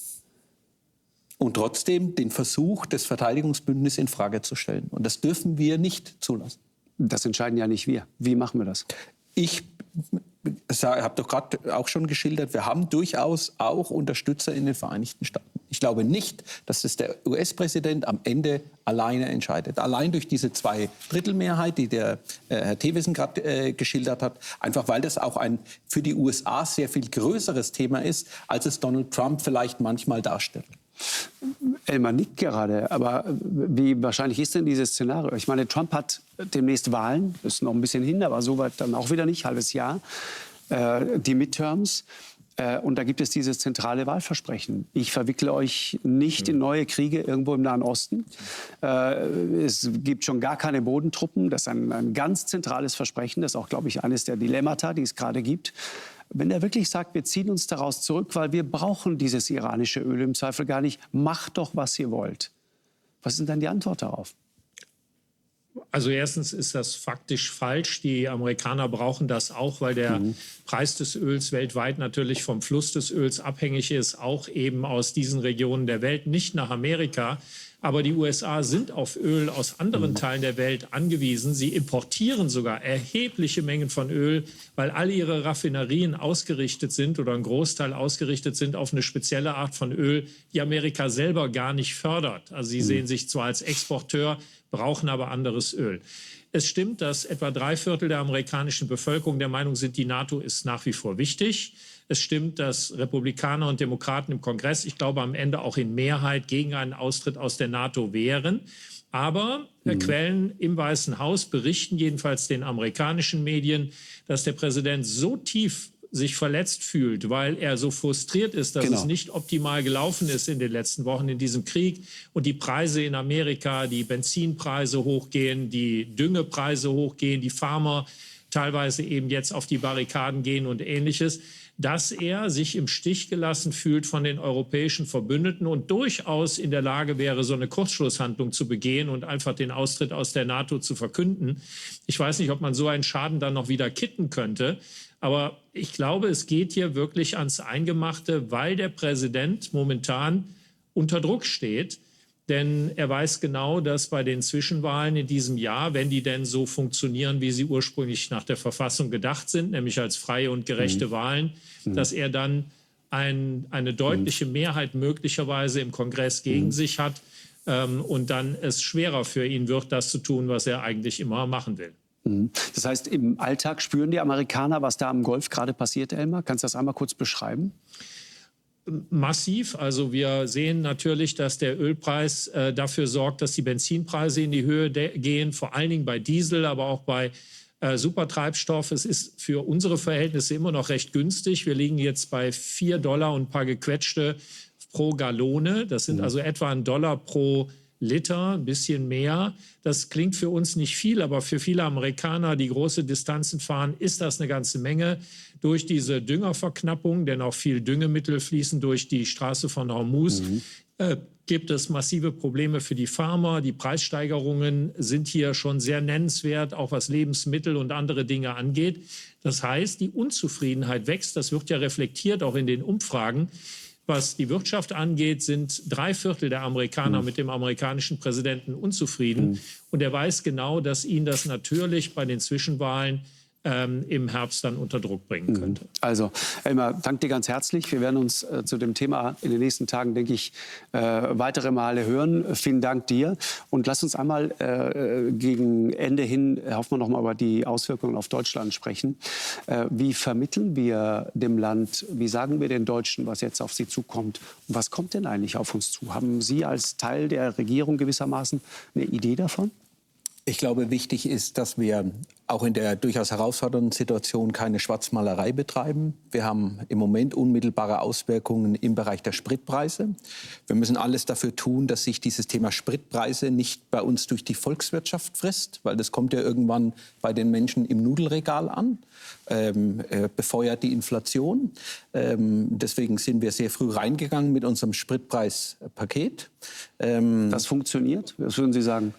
Speaker 6: Und trotzdem den Versuch des Verteidigungsbündnisses in Frage zu stellen. Und das dürfen wir nicht zulassen.
Speaker 1: Das entscheiden ja nicht wir. Wie machen wir das?
Speaker 6: Ich habe doch gerade auch schon geschildert, wir haben durchaus auch Unterstützer in den Vereinigten Staaten. Ich glaube nicht, dass es der U S-Präsident am Ende alleine entscheidet. Allein durch diese Zwei-Drittel-Mehrheit, die der äh, Herr Thewissen gerade äh, geschildert hat, einfach weil das auch ein für die U S A sehr viel größeres Thema ist, als es Donald Trump vielleicht manchmal darstellt.
Speaker 1: Elmar nickt gerade, aber wie wahrscheinlich ist denn dieses Szenario? Ich meine, Trump hat demnächst Wahlen, ist noch ein bisschen hin, aber so weit dann auch wieder nicht, halbes Jahr, äh, die Midterms. Äh, und da gibt es dieses zentrale Wahlversprechen. Ich verwickle euch nicht in neue Kriege irgendwo im Nahen Osten. Äh, es gibt schon gar keine Bodentruppen. Das ist ein, ein ganz zentrales Versprechen. Das ist auch, glaube ich, eines der Dilemmata, die es gerade gibt. Wenn er wirklich sagt, wir ziehen uns daraus zurück, weil wir brauchen dieses iranische Öl im Zweifel gar nicht, macht doch, was ihr wollt. Was ist denn dann die Antwort darauf?
Speaker 2: Also erstens ist das faktisch falsch. Die Amerikaner brauchen das auch, weil der mhm. Preis des Öls weltweit natürlich vom Fluss des Öls abhängig ist, auch eben aus diesen Regionen der Welt, nicht nach Amerika. Aber die U S A sind auf Öl aus anderen Teilen der Welt angewiesen. Sie importieren sogar erhebliche Mengen von Öl, weil alle ihre Raffinerien ausgerichtet sind oder ein Großteil ausgerichtet sind auf eine spezielle Art von Öl, die Amerika selber gar nicht fördert. Also sie sehen sich zwar als Exporteur, brauchen aber anderes Öl. Es stimmt, dass etwa drei Viertel der amerikanischen Bevölkerung der Meinung sind, die NATO ist nach wie vor wichtig. Es stimmt, dass Republikaner und Demokraten im Kongress, ich glaube am Ende auch in Mehrheit, gegen einen Austritt aus der NATO wären. Aber mhm. Quellen im Weißen Haus berichten jedenfalls den amerikanischen Medien, dass der Präsident so tief sich verletzt fühlt, weil er so frustriert ist, dass genau. es nicht optimal gelaufen ist in den letzten Wochen in diesem Krieg und die Preise in Amerika, die Benzinpreise hochgehen, die Düngepreise hochgehen, die Farmer teilweise eben jetzt auf die Barrikaden gehen und Ähnliches, dass er sich im Stich gelassen fühlt von den europäischen Verbündeten und durchaus in der Lage wäre, so eine Kurzschlusshandlung zu begehen und einfach den Austritt aus der NATO zu verkünden. Ich weiß nicht, ob man so einen Schaden dann noch wieder kitten könnte. Aber ich glaube, es geht hier wirklich ans Eingemachte, weil der Präsident momentan unter Druck steht. Denn er weiß genau, dass bei den Zwischenwahlen in diesem Jahr, wenn die denn so funktionieren, wie sie ursprünglich nach der Verfassung gedacht sind, nämlich als freie und gerechte mhm. Wahlen, mhm. dass er dann ein, eine deutliche mhm. Mehrheit möglicherweise im Kongress gegen mhm. sich hat ähm, und dann es schwerer für ihn wird, das zu tun, was er eigentlich immer machen will.
Speaker 1: Das heißt, im Alltag spüren die Amerikaner, was da am Golf gerade passiert, Elmar? Kannst du das einmal kurz beschreiben?
Speaker 2: Massiv. Also wir sehen natürlich, dass der Ölpreis äh, dafür sorgt, dass die Benzinpreise in die Höhe gehen, vor allen Dingen bei Diesel, aber auch bei äh, Supertreibstoff. Es ist für unsere Verhältnisse immer noch recht günstig. Wir liegen jetzt bei vier Dollar und ein paar gequetschte pro Gallone. Das sind mhm. also etwa ein Dollar pro Liter, ein bisschen mehr. Das klingt für uns nicht viel, aber für viele Amerikaner, die große Distanzen fahren, ist das eine ganze Menge. Durch diese Düngerverknappung, denn auch viel Düngemittel fließen durch die Straße von Hormuz, mhm. äh, gibt es massive Probleme für die Farmer. Die Preissteigerungen sind hier schon sehr nennenswert, auch was Lebensmittel und andere Dinge angeht. Das heißt, die Unzufriedenheit wächst. Das wird ja reflektiert auch in den Umfragen. Was die Wirtschaft angeht, sind drei Viertel der Amerikaner mhm. mit dem amerikanischen Präsidenten unzufrieden. Mhm. Und er weiß genau, dass ihn das natürlich bei den Zwischenwahlen ähm, im Herbst dann unter Druck bringen könnte.
Speaker 1: Also, Elmar, danke dir ganz herzlich. Wir werden uns äh, zu dem Thema in den nächsten Tagen, denke ich, äh, weitere Male hören. Vielen Dank dir. Und lass uns einmal äh, gegen Ende hin, hoffen wir noch mal über die Auswirkungen auf Deutschland sprechen. Äh, wie vermitteln wir dem Land, wie sagen wir den Deutschen, was jetzt auf sie zukommt? Und was kommt denn eigentlich auf uns zu? Haben Sie als Teil der Regierung gewissermaßen eine Idee davon?
Speaker 6: Ich glaube, wichtig ist, dass wir auch in der durchaus herausfordernden Situation keine Schwarzmalerei betreiben. Wir haben im Moment unmittelbare Auswirkungen im Bereich der Spritpreise. Wir müssen alles dafür tun, dass sich dieses Thema Spritpreise nicht bei uns durch die Volkswirtschaft frisst, weil das kommt ja irgendwann bei den Menschen im Nudelregal an, ähm, äh, befeuert die Inflation. Ähm, deswegen sind wir sehr früh reingegangen mit unserem Spritpreispaket. Ähm,
Speaker 1: das funktioniert? Was würden Sie sagen?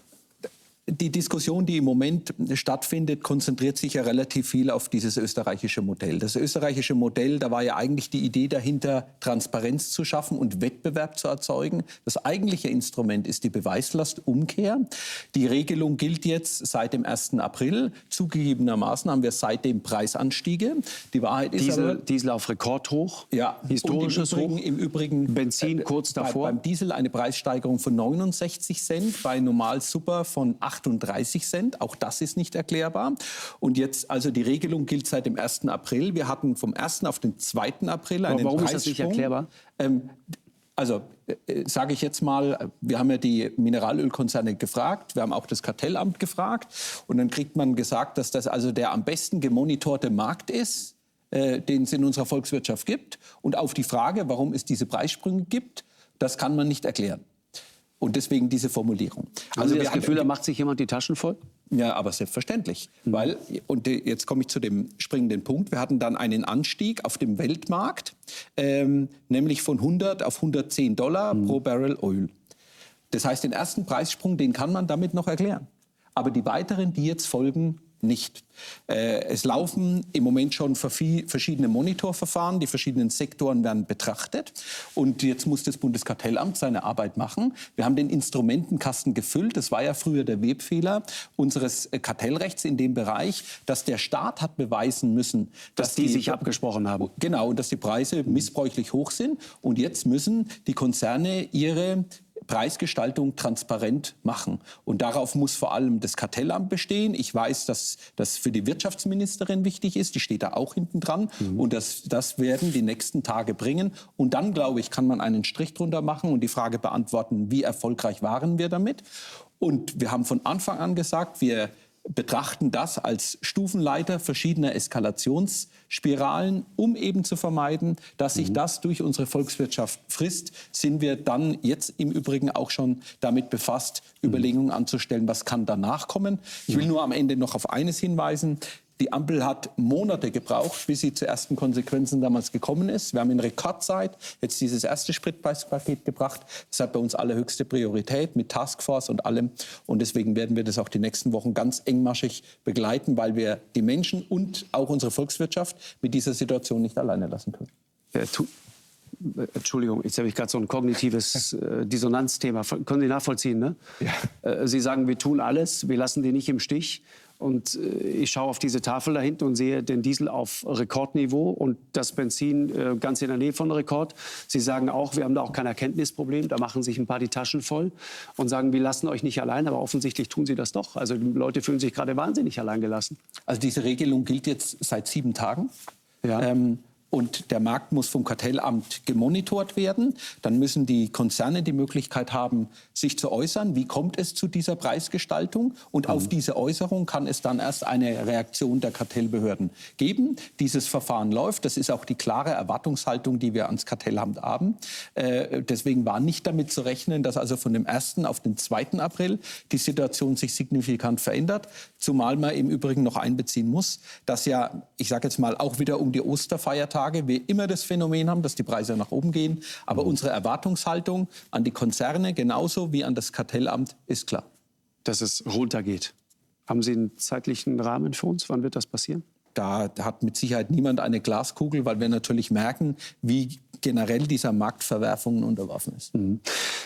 Speaker 6: Die Diskussion, die im Moment stattfindet, konzentriert sich ja relativ viel auf dieses österreichische Modell. Das österreichische Modell, da war ja eigentlich die Idee dahinter, Transparenz zu schaffen und Wettbewerb zu erzeugen. Das eigentliche Instrument ist die Beweislastumkehr. Die Regelung gilt jetzt seit dem ersten April. Zugegebenermaßen haben wir seitdem Preisanstiege. Die Wahrheit ist
Speaker 1: Diesel,
Speaker 6: aber,
Speaker 1: Diesel auf Rekordhoch,
Speaker 6: ja,
Speaker 1: historisches
Speaker 6: und im
Speaker 1: Hoch,
Speaker 6: Übrigen, im Übrigen
Speaker 1: Benzin kurz
Speaker 6: bei,
Speaker 1: davor.
Speaker 6: Beim Diesel eine Preissteigerung von neunundsechzig Cent, bei Normal Super von achtunddreißig Cent. Auch das ist nicht erklärbar. Und jetzt, also die Regelung gilt seit dem ersten April. Wir hatten vom ersten auf den zweiten April einen
Speaker 1: Warum
Speaker 6: Preissprung.
Speaker 1: ist das nicht erklärbar?
Speaker 6: Ähm, also äh, sage ich jetzt mal, wir haben ja die Mineralölkonzerne gefragt, wir haben auch das Kartellamt gefragt und dann kriegt man gesagt, dass das also der am besten gemonitorte Markt ist, äh, den es in unserer Volkswirtschaft gibt. Und auf die Frage, warum es diese Preissprünge gibt, das kann man nicht erklären. Und deswegen diese Formulierung.
Speaker 1: Haben also Sie das Gefühl, da macht sich jemand die Taschen voll?
Speaker 6: Ja, aber selbstverständlich. Mhm. Weil, und jetzt komme ich zu dem springenden Punkt, wir hatten dann einen Anstieg auf dem Weltmarkt, ähm, nämlich von hundert auf hundertzehn Dollar mhm. pro Barrel Öl. Das heißt, den ersten Preissprung, den kann man damit noch erklären. Aber die weiteren, die jetzt folgen, nicht. Äh, es laufen im Moment schon verschiedene Monitorverfahren, die verschiedenen Sektoren werden betrachtet und jetzt muss das Bundeskartellamt seine Arbeit machen. Wir haben den Instrumentenkasten gefüllt, das war ja früher der Webfehler unseres Kartellrechts in dem Bereich, dass der Staat hat beweisen müssen, dass,
Speaker 1: dass die, die sich abgesprochen haben.
Speaker 6: Genau, und dass die Preise missbräuchlich hoch sind und jetzt müssen die Konzerne ihre Preisgestaltung transparent machen. Und darauf muss vor allem das Kartellamt bestehen. Ich weiß, dass das für die Wirtschaftsministerin wichtig ist. Die steht da auch hinten dran. Mhm. Und das, das werden die nächsten Tage bringen. Und dann, glaube ich, kann man einen Strich drunter machen und die Frage beantworten, wie erfolgreich waren wir damit? Und wir haben von Anfang an gesagt, wir betrachten das als Stufenleiter verschiedener Eskalationsspiralen, um eben zu vermeiden, dass sich das durch unsere Volkswirtschaft frisst, sind wir dann jetzt im Übrigen auch schon damit befasst, Überlegungen anzustellen, was kann danach kommen. Ich will nur am Ende noch auf eines hinweisen. Die Ampel hat Monate gebraucht, bis sie zu ersten Konsequenzen damals gekommen ist. Wir haben in Rekordzeit jetzt dieses erste Spritpreispaket gebracht. Das hat bei uns allerhöchste Priorität mit Taskforce und allem. Und deswegen werden wir das auch die nächsten Wochen ganz engmaschig begleiten, weil wir die Menschen und auch unsere Volkswirtschaft mit dieser Situation nicht alleine lassen können.
Speaker 1: Ja, tu Entschuldigung, jetzt habe ich gerade so ein kognitives äh, Dissonanzthema. Können Sie nachvollziehen, ne? Ja. Äh, Sie sagen, wir tun alles, wir lassen die nicht im Stich. Und äh, ich schaue auf diese Tafel da hinten und sehe den Diesel auf Rekordniveau und das Benzin äh, ganz in der Nähe von Rekord. Sie sagen auch, wir haben da auch kein Erkenntnisproblem. Da machen sich ein paar die Taschen voll und sagen, wir lassen euch nicht allein. Aber offensichtlich tun sie das doch. Also die Leute fühlen sich gerade wahnsinnig allein gelassen.
Speaker 6: Also diese Regelung gilt jetzt seit sieben Tagen.
Speaker 1: Ja.
Speaker 6: Ähm, Und der Markt muss vom Kartellamt gemonitort werden. Dann müssen die Konzerne die Möglichkeit haben, sich zu äußern. Wie kommt es zu dieser Preisgestaltung? Und mhm. auf diese Äußerung kann es dann erst eine Reaktion der Kartellbehörden geben. Dieses Verfahren läuft. Das ist auch die klare Erwartungshaltung, die wir ans Kartellamt haben. Äh, deswegen war nicht damit zu rechnen, dass also von dem ersten auf den zweiten April die Situation sich signifikant verändert. Zumal man im Übrigen noch einbeziehen muss, dass ja, ich sage jetzt mal, auch wieder um die Osterfeiertage wir immer das Phänomen haben, dass die Preise nach oben gehen. Aber mhm. unsere Erwartungshaltung an die Konzerne genauso wie an das Kartellamt ist klar.
Speaker 1: Dass es runtergeht. Haben Sie einen zeitlichen Rahmen für uns? Wann wird das passieren?
Speaker 6: Da hat mit Sicherheit niemand eine Glaskugel, weil wir natürlich merken, wie generell dieser Markt Verwerfungen unterworfen ist.
Speaker 1: Mhm.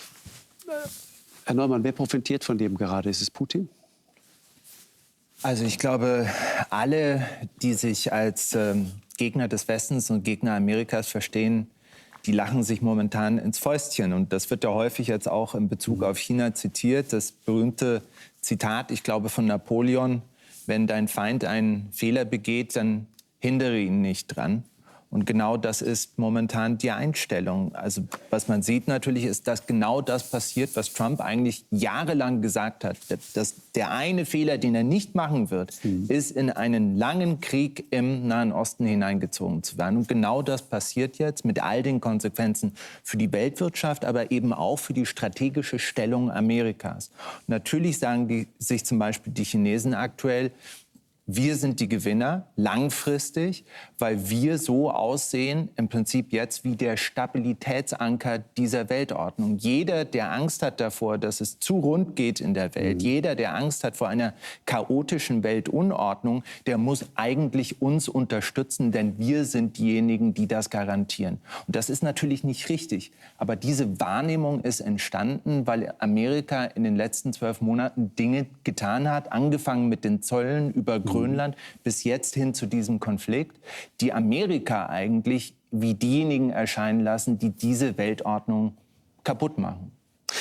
Speaker 1: Herr Neumann, wer profitiert von dem gerade? Ist es Putin?
Speaker 3: Also ich glaube, alle, die sich als ähm, Gegner des Westens und Gegner Amerikas verstehen, die lachen sich momentan ins Fäustchen. Und das wird ja häufig jetzt auch in Bezug auf China zitiert. Das berühmte Zitat, ich glaube, von Napoleon: Wenn dein Feind einen Fehler begeht, dann hindere ihn nicht dran. Und genau das ist momentan die Einstellung. Also was man sieht natürlich ist, dass genau das passiert, was Trump eigentlich jahrelang gesagt hat. Dass der eine Fehler, den er nicht machen wird, mhm. ist, in einen langen Krieg im Nahen Osten hineingezogen zu werden. Und genau das passiert jetzt mit all den Konsequenzen für die Weltwirtschaft, aber eben auch für die strategische Stellung Amerikas. Und natürlich sagen die, sich zum Beispiel die Chinesen aktuell, wir sind die Gewinner langfristig, weil wir so aussehen, im Prinzip jetzt wie der Stabilitätsanker dieser Weltordnung. Jeder, der Angst hat davor, dass es zu rund geht in der Welt, mhm. jeder, der Angst hat vor einer chaotischen Weltunordnung, der muss eigentlich uns unterstützen, denn wir sind diejenigen, die das garantieren. Und das ist natürlich nicht richtig. Aber diese Wahrnehmung ist entstanden, weil Amerika in den letzten zwölf Monaten Dinge getan hat, angefangen mit den Zöllen über Grönland bis jetzt hin zu diesem Konflikt, die Amerika eigentlich wie diejenigen erscheinen lassen, die diese Weltordnung kaputt machen.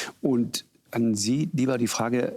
Speaker 1: Und an Sie lieber die Frage,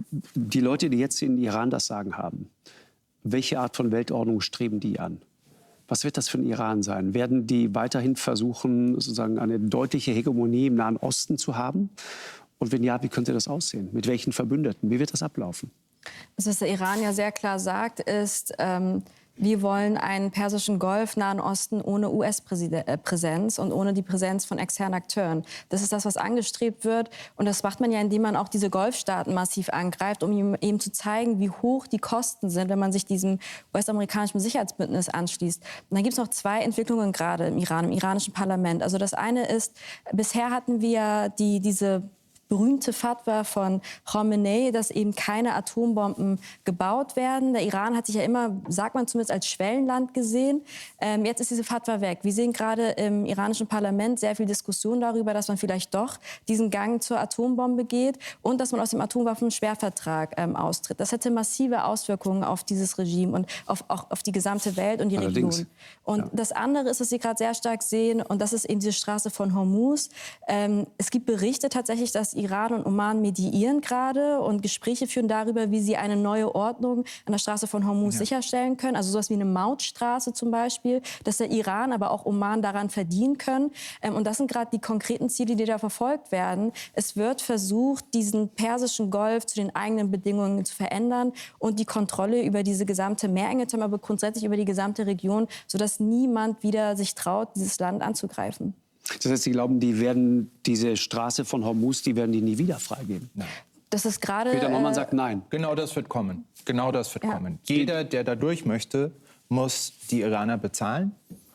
Speaker 1: die Leute, die jetzt in Iran das Sagen haben, welche Art von Weltordnung streben die an? Was wird das für ein Iran sein? Werden die weiterhin versuchen, sozusagen eine deutliche Hegemonie im Nahen Osten zu haben? Und wenn ja, wie könnte das aussehen? Mit welchen Verbündeten? Wie wird das ablaufen?
Speaker 5: Also was der Iran ja sehr klar sagt, ist, ähm, wir wollen einen persischen Golf, Nahen Osten ohne U S-Präsenz und ohne die Präsenz von externen Akteuren. Das ist das, was angestrebt wird. Und das macht man ja, indem man auch diese Golfstaaten massiv angreift, um ihm eben zu zeigen, wie hoch die Kosten sind, wenn man sich diesem U S-amerikanischen Sicherheitsbündnis anschließt. Und dann gibt es noch zwei Entwicklungen gerade im Iran, im iranischen Parlament. Also das eine ist, bisher hatten wir die, diese berühmte Fatwa von Khamenei, dass eben keine Atombomben gebaut werden. Der Iran hat sich ja immer, sagt man zumindest, als Schwellenland gesehen. Ähm, jetzt ist diese Fatwa weg. Wir sehen gerade im iranischen Parlament sehr viel Diskussion darüber, dass man vielleicht doch diesen Gang zur Atombombe geht und dass man aus dem Atomwaffensperrvertrag ähm, austritt. Das hätte massive Auswirkungen auf dieses Regime und auf, auch auf die gesamte Welt und die
Speaker 1: Allerdings.
Speaker 5: Region. Und
Speaker 1: Ja.
Speaker 5: das andere ist, was wir gerade sehr stark sehen, und das ist eben diese Straße von Hormuz. Ähm, es gibt Berichte tatsächlich, dass Iran und Oman mediieren gerade und Gespräche führen darüber, wie sie eine neue Ordnung an der Straße von Hormuz ja. sicherstellen können. Also sowas wie eine Mautstraße zum Beispiel, dass der Iran, aber auch Oman daran verdienen können. Ähm, und das sind gerade die konkreten Ziele, die da verfolgt werden. Es wird versucht, diesen persischen Golf zu den eigenen Bedingungen zu verändern und die Kontrolle über diese gesamte Meerenge zu haben, aber grundsätzlich über die gesamte Region, sodass niemand wieder sich traut, dieses Land anzugreifen.
Speaker 1: Das heißt, Sie glauben, die werden diese Straße von Hormuz, die werden die nie wieder freigeben?
Speaker 3: Nein.
Speaker 5: Das ist gerade.
Speaker 1: Peter Neumann
Speaker 5: äh,
Speaker 1: sagt nein.
Speaker 3: Genau das wird kommen. Genau das wird
Speaker 5: Ja.
Speaker 3: kommen. Jeder, der da durch möchte, muss die Iraner bezahlen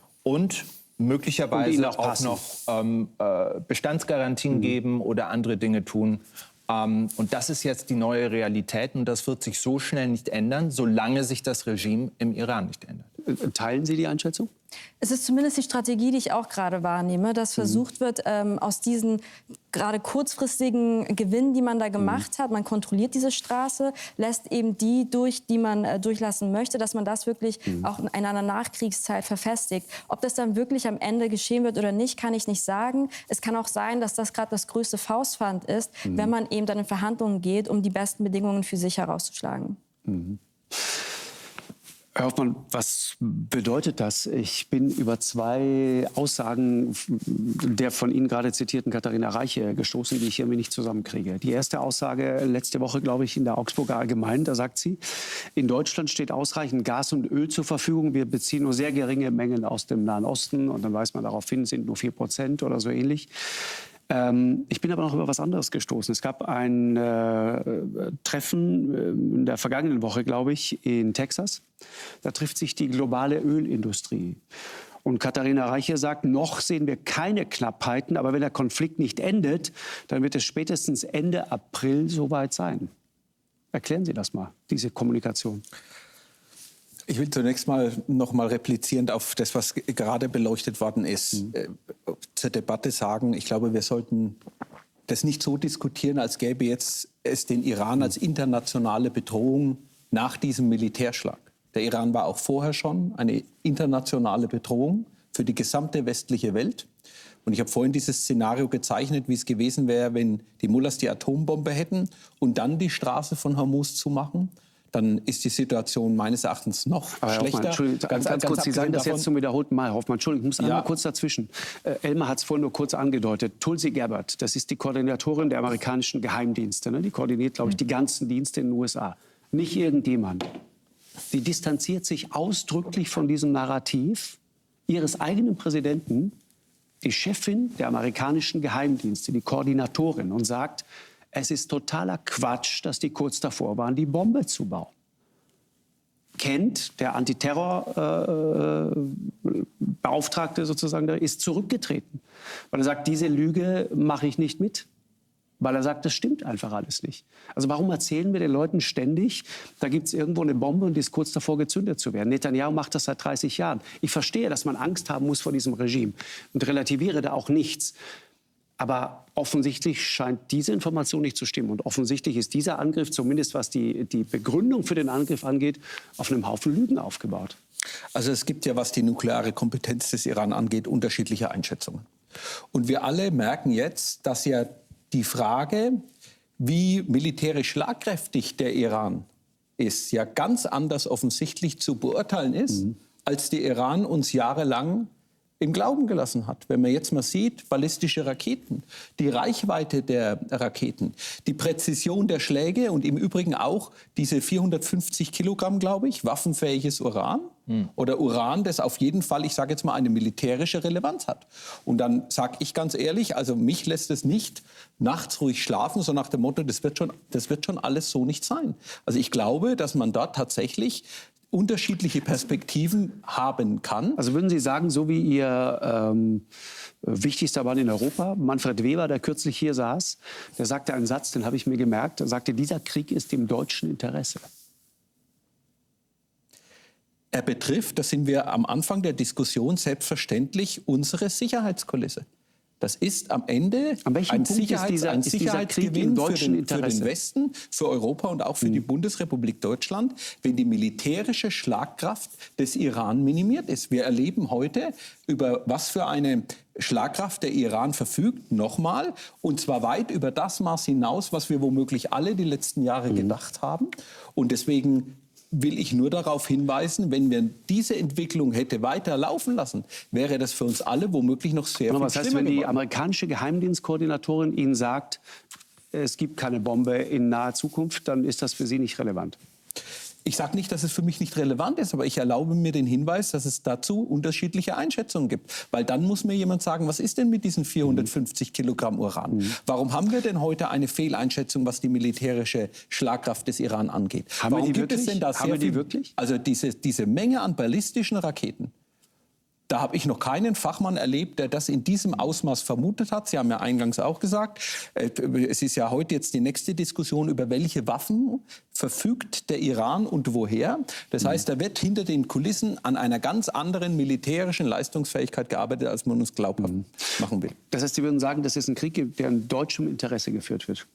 Speaker 3: und möglicherweise
Speaker 1: Und ihnen auch
Speaker 3: auch
Speaker 1: passen.
Speaker 3: noch ähm, äh, Bestandsgarantien
Speaker 1: Mhm.
Speaker 3: geben oder andere Dinge tun. Ähm, und das ist jetzt die neue Realität und das wird sich so schnell nicht ändern, solange sich das Regime im Iran nicht ändert.
Speaker 1: Äh, Teilen Sie die Einschätzung?
Speaker 5: Es ist zumindest die Strategie, die ich auch gerade wahrnehme, dass versucht wird, ähm, aus diesen gerade kurzfristigen Gewinnen, die man da gemacht hat, man kontrolliert diese Straße, lässt eben die durch, die man äh, durchlassen möchte, dass man das wirklich auch in einer Nachkriegszeit verfestigt. Ob das dann wirklich am Ende geschehen wird oder nicht, kann ich nicht sagen. Es kann auch sein, dass das gerade das größte Faustpfand ist, mhm. wenn man eben dann in Verhandlungen geht, um die besten Bedingungen für sich herauszuschlagen.
Speaker 1: Mhm. Herr Hoffmann, was bedeutet das? Ich bin über zwei Aussagen der von Ihnen gerade zitierten Katharina Reiche gestoßen, die ich irgendwie nicht zusammenkriege. Die erste Aussage letzte Woche, glaube ich, in der Augsburger Allgemeinen, da sagt sie, in Deutschland steht ausreichend Gas und Öl zur Verfügung. Wir beziehen nur sehr geringe Mengen aus dem Nahen Osten. Und dann weist man darauf hin, sind nur vier Prozent oder so ähnlich. Ähm, ich bin aber noch über was anderes gestoßen. Es gab ein äh, Treffen äh, in der vergangenen Woche, glaube ich, in Texas. Da trifft sich die globale Ölindustrie. Und Katharina Reiche sagt, noch sehen wir keine Knappheiten, aber wenn der Konflikt nicht endet, dann wird es spätestens Ende April soweit sein. Erklären Sie das mal, diese Kommunikation.
Speaker 6: Ich will zunächst mal noch mal replizierend auf das, was gerade beleuchtet worden ist, mhm. äh, zur Debatte sagen, ich glaube, wir sollten das nicht so diskutieren, als gäbe jetzt es den Iran als internationale Bedrohung nach diesem Militärschlag. Der Iran war auch vorher schon eine internationale Bedrohung für die gesamte westliche Welt. Und ich habe vorhin dieses Szenario gezeichnet, wie es gewesen wäre, wenn die Mullahs die Atombombe hätten und dann die Straße von Hormuz zumachen. dann ist die Situation meines Erachtens noch
Speaker 1: Aber Herr
Speaker 6: schlechter.
Speaker 1: Hoffmann, Entschuldigung, ganz, ganz, ganz kurz, Sie sagen das davon, jetzt zum wiederholten Mal, Hoffmann. Entschuldigung, ich muss einmal
Speaker 6: Ja.
Speaker 1: kurz dazwischen. Äh, Elmar hat es vorhin nur kurz angedeutet. Tulsi Gabbard, das ist die Koordinatorin der amerikanischen Geheimdienste. Ne? Die koordiniert, glaube ich, die ganzen Dienste in den U S A. Nicht irgendjemand. Sie distanziert sich ausdrücklich von diesem Narrativ ihres eigenen Präsidenten, die Chefin der amerikanischen Geheimdienste, die Koordinatorin, und sagt, es ist totaler Quatsch, dass die kurz davor waren, die Bombe zu bauen. Kent, der Antiterror-Beauftragte äh, sozusagen, der ist zurückgetreten, weil er sagt, diese Lüge mache ich nicht mit. Weil er sagt, das stimmt einfach alles nicht. Also warum erzählen wir den Leuten ständig, da gibt es irgendwo eine Bombe und die ist kurz davor gezündet zu werden? Netanyahu macht das seit dreißig Jahren. Ich verstehe, dass man Angst haben muss vor diesem Regime und relativiere da auch nichts. Aber offensichtlich scheint diese Information nicht zu stimmen. Und offensichtlich ist dieser Angriff, zumindest was die, die Begründung für den Angriff angeht, auf einem Haufen Lügen aufgebaut.
Speaker 6: Also es gibt ja, was die nukleare Kompetenz des Iran angeht, unterschiedliche Einschätzungen. Und wir alle merken jetzt, dass ja die Frage, wie militärisch schlagkräftig der Iran ist, ja ganz anders offensichtlich zu beurteilen ist, mhm. als der Iran uns jahrelang im Glauben gelassen hat. Wenn man jetzt mal sieht, ballistische Raketen, die Reichweite der Raketen, die Präzision der Schläge und im Übrigen auch diese vierhundertfünfzig Kilogramm, glaube ich, waffenfähiges Uran hm. oder Uran, das auf jeden Fall, ich sage jetzt mal, eine militärische Relevanz hat. Und dann sage ich ganz ehrlich, also mich lässt es nicht nachts ruhig schlafen, so nach dem Motto, das wird schon, das wird schon alles so nicht sein. Also ich glaube, dass man dort tatsächlich unterschiedliche Perspektiven haben kann.
Speaker 1: Also würden Sie sagen, so wie Ihr ähm, wichtigster Mann in Europa, Manfred Weber, der kürzlich hier saß, der sagte einen Satz, den habe ich mir gemerkt, er sagte, dieser Krieg ist im deutschen Interesse.
Speaker 6: Er betrifft, das sind wir am Anfang der Diskussion, selbstverständlich unsere Sicherheitskulisse. Das ist am Ende
Speaker 1: An welchem
Speaker 6: ein,
Speaker 1: Punkt
Speaker 6: Sicherheits-,
Speaker 1: ist dieser,
Speaker 6: ein
Speaker 1: ist dieser Krieg
Speaker 6: Sicherheitsgewinn
Speaker 1: im deutschen
Speaker 6: für, den,
Speaker 1: Interesse?
Speaker 6: für den Westen, für Europa und auch für mhm. die Bundesrepublik Deutschland, wenn die militärische Schlagkraft des Iran minimiert ist. Wir erleben heute, über was für eine Schlagkraft der Iran verfügt, nochmal, und zwar weit über das Maß hinaus, was wir womöglich alle die letzten Jahre mhm. gedacht haben. Und deswegen will ich nur darauf hinweisen, wenn wir diese Entwicklung hätte weiter laufen lassen, wäre das für uns alle womöglich noch sehr viel
Speaker 1: was heißt,
Speaker 6: schlimmer
Speaker 1: wenn die
Speaker 6: geworden.
Speaker 1: amerikanische Geheimdienstkoordinatorin Ihnen sagt, es gibt keine Bombe in naher Zukunft, dann ist das für Sie nicht relevant?
Speaker 6: Ich sage nicht, dass es für mich nicht relevant ist, aber ich erlaube mir den Hinweis, dass es dazu unterschiedliche Einschätzungen gibt. Weil dann muss mir jemand sagen, was ist denn mit diesen vierhundertfünfzig Kilogramm Uran? Mhm. Warum haben wir denn heute eine Fehleinschätzung, was die militärische Schlagkraft des Iran angeht?
Speaker 1: Haben
Speaker 6: Warum
Speaker 1: wir die
Speaker 6: gibt
Speaker 1: wirklich?
Speaker 6: es denn da
Speaker 1: haben
Speaker 6: sehr
Speaker 1: wir die
Speaker 6: viel,
Speaker 1: wirklich?
Speaker 6: Also diese, diese Menge an ballistischen Raketen, da habe ich noch keinen Fachmann erlebt, der das in diesem Ausmaß vermutet hat. Sie haben ja eingangs auch gesagt, es ist ja heute jetzt die nächste Diskussion, über welche Waffen verfügt der Iran und woher. Das heißt, da wird hinter den Kulissen an einer ganz anderen militärischen Leistungsfähigkeit gearbeitet, als man uns glaubhaft mhm. machen will.
Speaker 1: Das heißt, Sie würden sagen, das ist ein Krieg, der in deutschem Interesse geführt wird?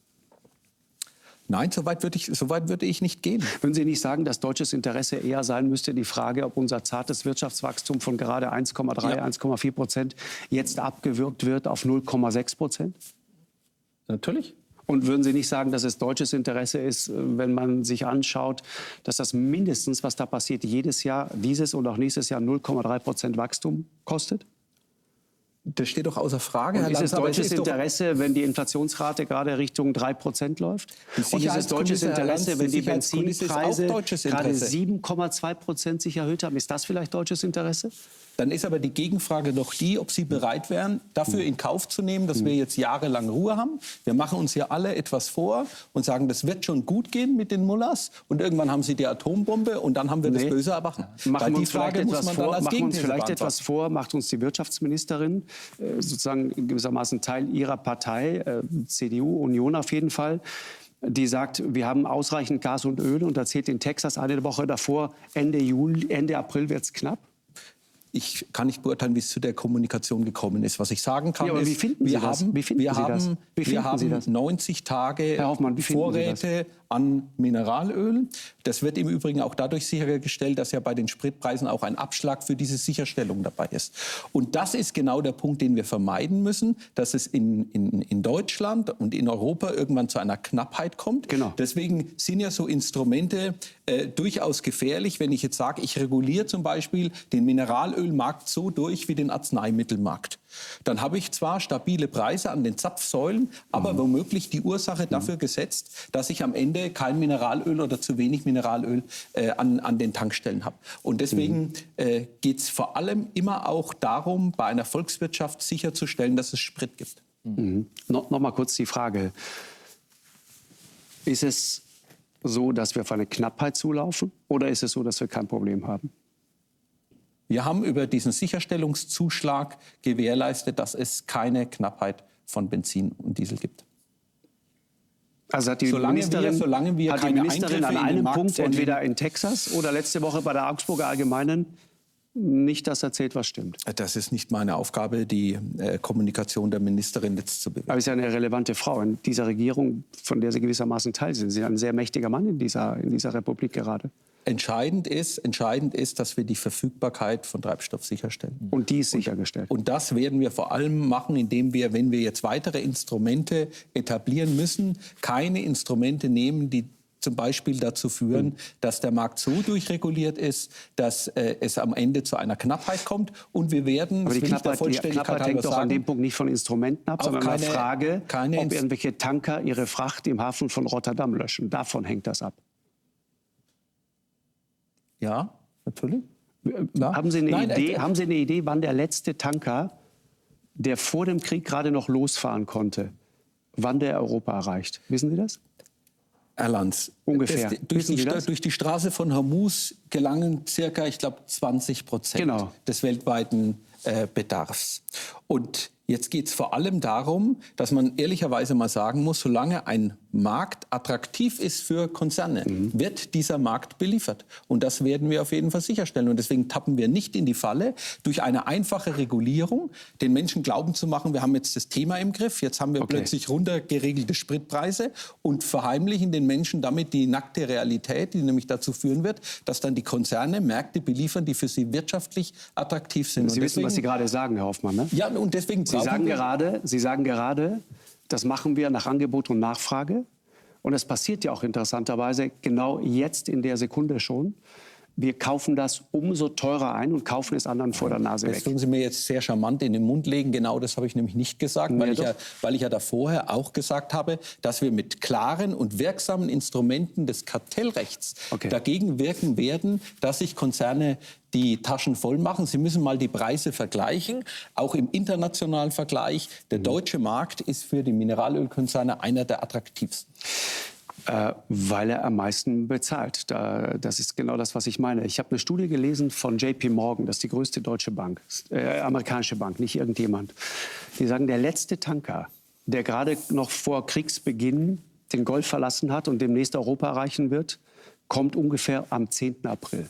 Speaker 6: Nein, so weit würde ich, so weit würde ich nicht gehen.
Speaker 1: Würden Sie nicht sagen, dass deutsches Interesse eher sein müsste, die Frage, ob unser zartes Wirtschaftswachstum von gerade eins Komma drei, ja. eins Komma vier Prozent jetzt abgewürgt wird auf null Komma sechs Prozent?
Speaker 6: Natürlich.
Speaker 1: Und würden Sie nicht sagen, dass es deutsches Interesse ist, wenn man sich anschaut, dass das mindestens, was da passiert, jedes Jahr, dieses und auch nächstes Jahr null Komma drei Prozent Wachstum kostet?
Speaker 6: Das steht doch außer Frage,
Speaker 1: und
Speaker 6: Herr
Speaker 1: ist es
Speaker 6: Lanz,
Speaker 1: deutsches
Speaker 6: ist
Speaker 1: Interesse, wenn die Inflationsrate gerade Richtung drei Prozent läuft? Und ist es deutsches Interesse, wenn die Benzinpreise gerade sieben Komma zwei Prozent sich erhöht haben? Ist das vielleicht deutsches Interesse?
Speaker 6: Dann ist aber die Gegenfrage doch die, ob Sie bereit wären, dafür in Kauf zu nehmen, dass wir jetzt jahrelang Ruhe haben. Wir machen uns ja alle etwas vor und sagen, das wird schon gut gehen mit den Mullahs. Und irgendwann haben sie die Atombombe und dann haben wir nee. das Böse erwachen.
Speaker 1: Machen wir uns vielleicht etwas vor, machen uns vielleicht etwas vor, macht uns die Wirtschaftsministerin, äh, sozusagen gewissermaßen Teil ihrer Partei, äh, C D U, Union auf jeden Fall, die sagt, wir haben ausreichend Gas und Öl und erzählt in Texas eine Woche davor, Ende Juli, Ende April wird es knapp.
Speaker 6: Ich kann nicht beurteilen, wie es zu der Kommunikation gekommen ist. Was ich sagen kann,
Speaker 1: ja, aber
Speaker 6: ist,
Speaker 1: wie finden Sie
Speaker 6: wir
Speaker 1: das?
Speaker 6: haben,
Speaker 1: Wie finden
Speaker 6: wir
Speaker 1: Sie das?
Speaker 6: haben,
Speaker 1: Wie
Speaker 6: wir
Speaker 1: finden Sie
Speaker 6: haben
Speaker 1: das?
Speaker 6: neunzig Tage
Speaker 1: Herr Hoffmann, wie finden Sie das?
Speaker 6: Vorräte an Mineralöl. Das wird im Übrigen auch dadurch sichergestellt, dass ja bei den Spritpreisen auch ein Abschlag für diese Sicherstellung dabei ist. Und das ist genau der Punkt, den wir vermeiden müssen, dass es in, in, in Deutschland und in Europa irgendwann zu einer Knappheit kommt.
Speaker 1: Genau.
Speaker 6: Deswegen sind ja so Instrumente äh, durchaus gefährlich, wenn ich jetzt sage, ich reguliere zum Beispiel den Mineralölmarkt so durch wie den Arzneimittelmarkt. Dann habe ich zwar stabile Preise an den Zapfsäulen, aber mhm. womöglich die Ursache dafür gesetzt, dass ich am Ende kein Mineralöl oder zu wenig Mineralöl äh, an, an den Tankstellen habe. Und deswegen mhm. äh, geht es vor allem immer auch darum, bei einer Volkswirtschaft sicherzustellen, dass es Sprit gibt.
Speaker 1: Mhm. No, noch mal kurz die Frage. Ist es so, dass wir auf eine Knappheit zulaufen, oder ist es so, dass wir kein Problem haben?
Speaker 6: Wir haben über diesen Sicherstellungszuschlag gewährleistet, dass es keine Knappheit von Benzin und Diesel gibt.
Speaker 1: Also hat die
Speaker 6: solange
Speaker 1: Ministerin,
Speaker 6: wir, solange wir
Speaker 1: hat die
Speaker 6: keine
Speaker 1: Ministerin an
Speaker 6: Eingriffe in den
Speaker 1: einem
Speaker 6: Markt
Speaker 1: Punkt,
Speaker 6: vornehmen,
Speaker 1: entweder in Texas oder letzte Woche bei der Augsburger Allgemeinen, nicht das erzählt, was stimmt?
Speaker 6: Das ist nicht meine Aufgabe, die äh, Kommunikation der Ministerin jetzt zu bewerten.
Speaker 1: Aber sie ist ja eine relevante Frau in dieser Regierung, von der Sie gewissermaßen Teil sind. Sie sind ein sehr mächtiger Mann in dieser, in dieser Republik gerade.
Speaker 6: Entscheidend ist, entscheidend ist, dass wir die Verfügbarkeit von Treibstoff sicherstellen.
Speaker 1: Und die ist sichergestellt.
Speaker 6: Und das werden wir vor allem machen, indem wir, wenn wir jetzt weitere Instrumente etablieren müssen, keine Instrumente nehmen, die zum Beispiel dazu führen, mhm. dass der Markt so durchreguliert ist, dass äh, es am Ende zu einer Knappheit kommt. Und wir werden,
Speaker 1: aber die Knappheit, die Knappheit hängt doch an dem Punkt nicht von Instrumenten ab, sondern an der Frage, keine ob irgendwelche Tanker ihre Fracht im Hafen von Rotterdam löschen. Davon hängt das ab.
Speaker 6: Ja, natürlich.
Speaker 1: Klar. Haben Sie, eine
Speaker 6: Nein,
Speaker 1: Idee,
Speaker 6: äh,
Speaker 1: haben Sie eine Idee, wann der letzte Tanker, der vor dem Krieg gerade noch losfahren konnte, wann der Europa erreicht? Wissen Sie das?
Speaker 6: Herr Lanz,
Speaker 1: ungefähr.
Speaker 6: Das, durch, die, durch die Straße von Hormuz gelangen circa, ich glaube, zwanzig Prozent
Speaker 1: genau.
Speaker 6: des weltweiten äh, Bedarfs. Und jetzt geht es vor allem darum, dass man ehrlicherweise mal sagen muss, solange ein Markt attraktiv ist für Konzerne, mhm. wird dieser Markt beliefert. Und das werden wir auf jeden Fall sicherstellen. Und deswegen tappen wir nicht in die Falle, durch eine einfache Regulierung den Menschen glauben zu machen, wir haben jetzt das Thema im Griff, jetzt haben wir okay. plötzlich runtergeregelte Spritpreise und verheimlichen den Menschen damit die nackte Realität, die nämlich dazu führen wird, dass dann die Konzerne Märkte beliefern, die für sie wirtschaftlich attraktiv sind.
Speaker 1: Sie und wissen, deswegen, was Sie gerade sagen, Herr Hoffmann, ne?
Speaker 6: Ja, und deswegen
Speaker 1: Sie sagen gerade, Sie sagen gerade, das machen wir nach Angebot und Nachfrage. Und es passiert ja auch interessanterweise genau jetzt in der Sekunde schon. Wir kaufen das umso teurer ein und kaufen es anderen vor der Nase weg.
Speaker 6: Das tun Sie mir jetzt sehr charmant in den Mund legen. Genau das habe ich nämlich nicht gesagt, weil, ja, ich ja, weil ich ja da vorher auch gesagt habe, dass wir mit klaren und wirksamen Instrumenten des Kartellrechts okay. dagegen wirken werden, dass sich Konzerne die Taschen voll machen. Sie müssen mal die Preise vergleichen, auch im internationalen Vergleich. Der deutsche Markt ist für die Mineralölkonzerne einer der attraktivsten.
Speaker 1: Äh, weil er am meisten bezahlt. Da, das ist genau das, was ich meine. Ich habe eine Studie gelesen von J P Morgan, das ist die größte deutsche Bank, äh, amerikanische Bank, nicht irgendjemand. Die sagen, der letzte Tanker, der gerade noch vor Kriegsbeginn den Golf verlassen hat und demnächst Europa erreichen wird, kommt ungefähr am zehnten April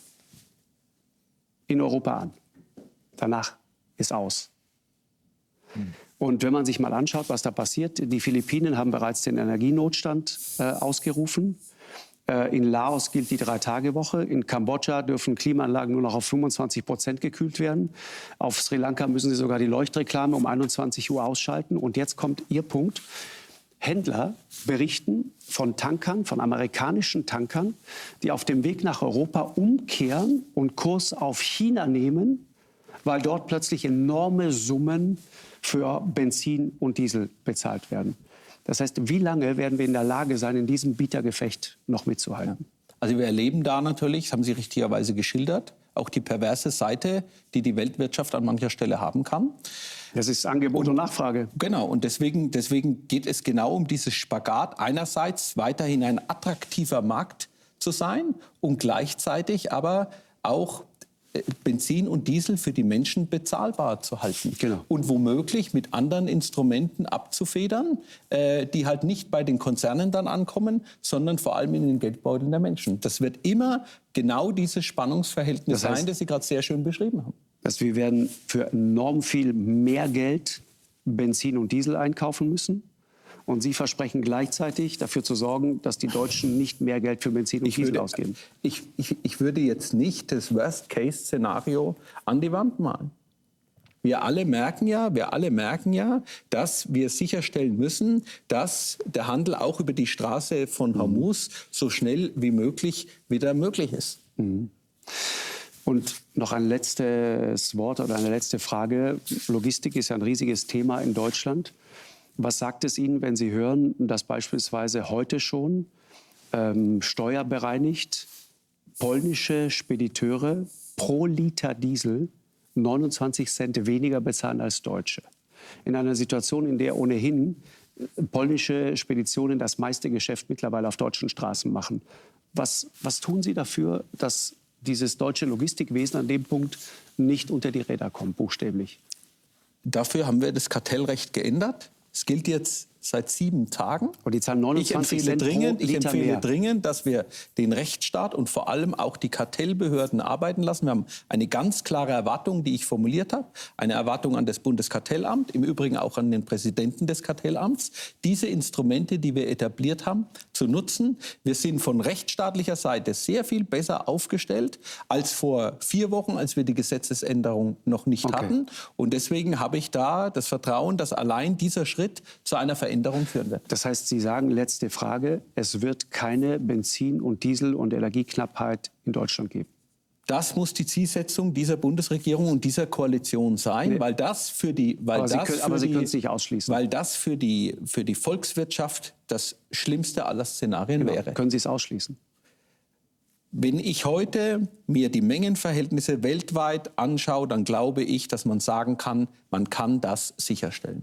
Speaker 1: in Europa an. Danach ist aus. Hm. Und wenn man sich mal anschaut, was da passiert, die Philippinen haben bereits den Energienotstand äh, ausgerufen. Äh, in Laos gilt die Drei-Tage-Woche. In Kambodscha dürfen Klimaanlagen nur noch auf fünfundzwanzig Prozent gekühlt werden. Auf Sri Lanka müssen sie sogar die Leuchtreklame um einundzwanzig Uhr ausschalten. Und jetzt kommt Ihr Punkt. Händler berichten von Tankern, von amerikanischen Tankern, die auf dem Weg nach Europa umkehren und Kurs auf China nehmen, weil dort plötzlich enorme Summen für Benzin und Diesel bezahlt werden. Das heißt, wie lange werden wir in der Lage sein, in diesem Bietergefecht noch mitzuhalten?
Speaker 6: Also wir erleben da natürlich, das haben Sie richtigerweise geschildert, auch die perverse Seite, die die Weltwirtschaft an mancher Stelle haben kann.
Speaker 1: Das ist Angebot und, und Nachfrage.
Speaker 6: Genau, und deswegen, deswegen geht es genau um dieses Spagat, einerseits weiterhin ein attraktiver Markt zu sein und gleichzeitig aber auch Benzin und Diesel für die Menschen bezahlbar zu halten.
Speaker 1: Genau.
Speaker 6: Und womöglich mit anderen Instrumenten abzufedern, äh, die halt nicht bei den Konzernen dann ankommen, sondern vor allem in den Geldbeuteln der Menschen. Das wird immer genau dieses Spannungsverhältnis das heißt, sein, das Sie gerade sehr schön beschrieben haben.
Speaker 1: dass wir werden für enorm viel mehr Geld Benzin und Diesel einkaufen müssen. Und Sie versprechen gleichzeitig dafür zu sorgen, dass die Deutschen nicht mehr Geld für Benzin und
Speaker 6: Ich
Speaker 1: Diesel
Speaker 6: würde,
Speaker 1: ausgeben.
Speaker 6: ich, ich, ich würde jetzt nicht das Worst-Case-Szenario an die Wand malen. Wir alle merken ja, wir alle merken ja, dass wir sicherstellen müssen, dass der Handel auch über die Straße von Hormuz so schnell wie möglich wieder möglich ist.
Speaker 1: Mhm. Und noch ein letztes Wort oder eine letzte Frage. Logistik ist ja ein riesiges Thema in Deutschland. Was sagt es Ihnen, wenn Sie hören, dass beispielsweise heute schon ähm, steuerbereinigt polnische Spediteure pro Liter Diesel neunundzwanzig Cent weniger bezahlen als Deutsche? In einer Situation, in der ohnehin polnische Speditionen das meiste Geschäft mittlerweile auf deutschen Straßen machen. Was, was tun Sie dafür, dass dieses deutsche Logistikwesen an dem Punkt nicht unter die Räder kommt, buchstäblich?
Speaker 6: Dafür haben wir das Kartellrecht geändert. Es gilt jetzt seit sieben Tagen.
Speaker 1: Und die zahlen neunundzwanzig
Speaker 6: ich empfehle,
Speaker 1: Cent
Speaker 6: dringend,
Speaker 1: pro
Speaker 6: ich
Speaker 1: Liter
Speaker 6: empfehle
Speaker 1: mehr.
Speaker 6: dringend, dass wir den Rechtsstaat und vor allem auch die Kartellbehörden arbeiten lassen. Wir haben eine ganz klare Erwartung, die ich formuliert habe. Eine Erwartung an das Bundeskartellamt, im Übrigen auch an den Präsidenten des Kartellamts, diese Instrumente, die wir etabliert haben, zu nutzen. Wir sind von rechtsstaatlicher Seite sehr viel besser aufgestellt als vor vier Wochen, als wir die Gesetzesänderung noch nicht
Speaker 1: Okay.
Speaker 6: hatten. Und deswegen habe ich da das Vertrauen, dass allein dieser Schritt zu einer Veränderung führen wird.
Speaker 1: Das heißt, Sie sagen, letzte Frage, es wird keine Benzin- und Diesel- und Energieknappheit in Deutschland geben.
Speaker 6: Das muss die Zielsetzung dieser Bundesregierung und dieser Koalition sein,
Speaker 1: Nee.
Speaker 6: weil das für die, weil
Speaker 1: Aber Sie
Speaker 6: das
Speaker 1: können-
Speaker 6: für
Speaker 1: aber Sie
Speaker 6: die,
Speaker 1: können es nicht ausschließen.
Speaker 6: weil das für die, für die Volkswirtschaft das schlimmste aller Szenarien
Speaker 1: Genau.
Speaker 6: wäre.
Speaker 1: Können Sie es ausschließen?
Speaker 6: Wenn ich heute mir die Mengenverhältnisse weltweit anschaue, dann glaube ich, dass man sagen kann, man kann das sicherstellen.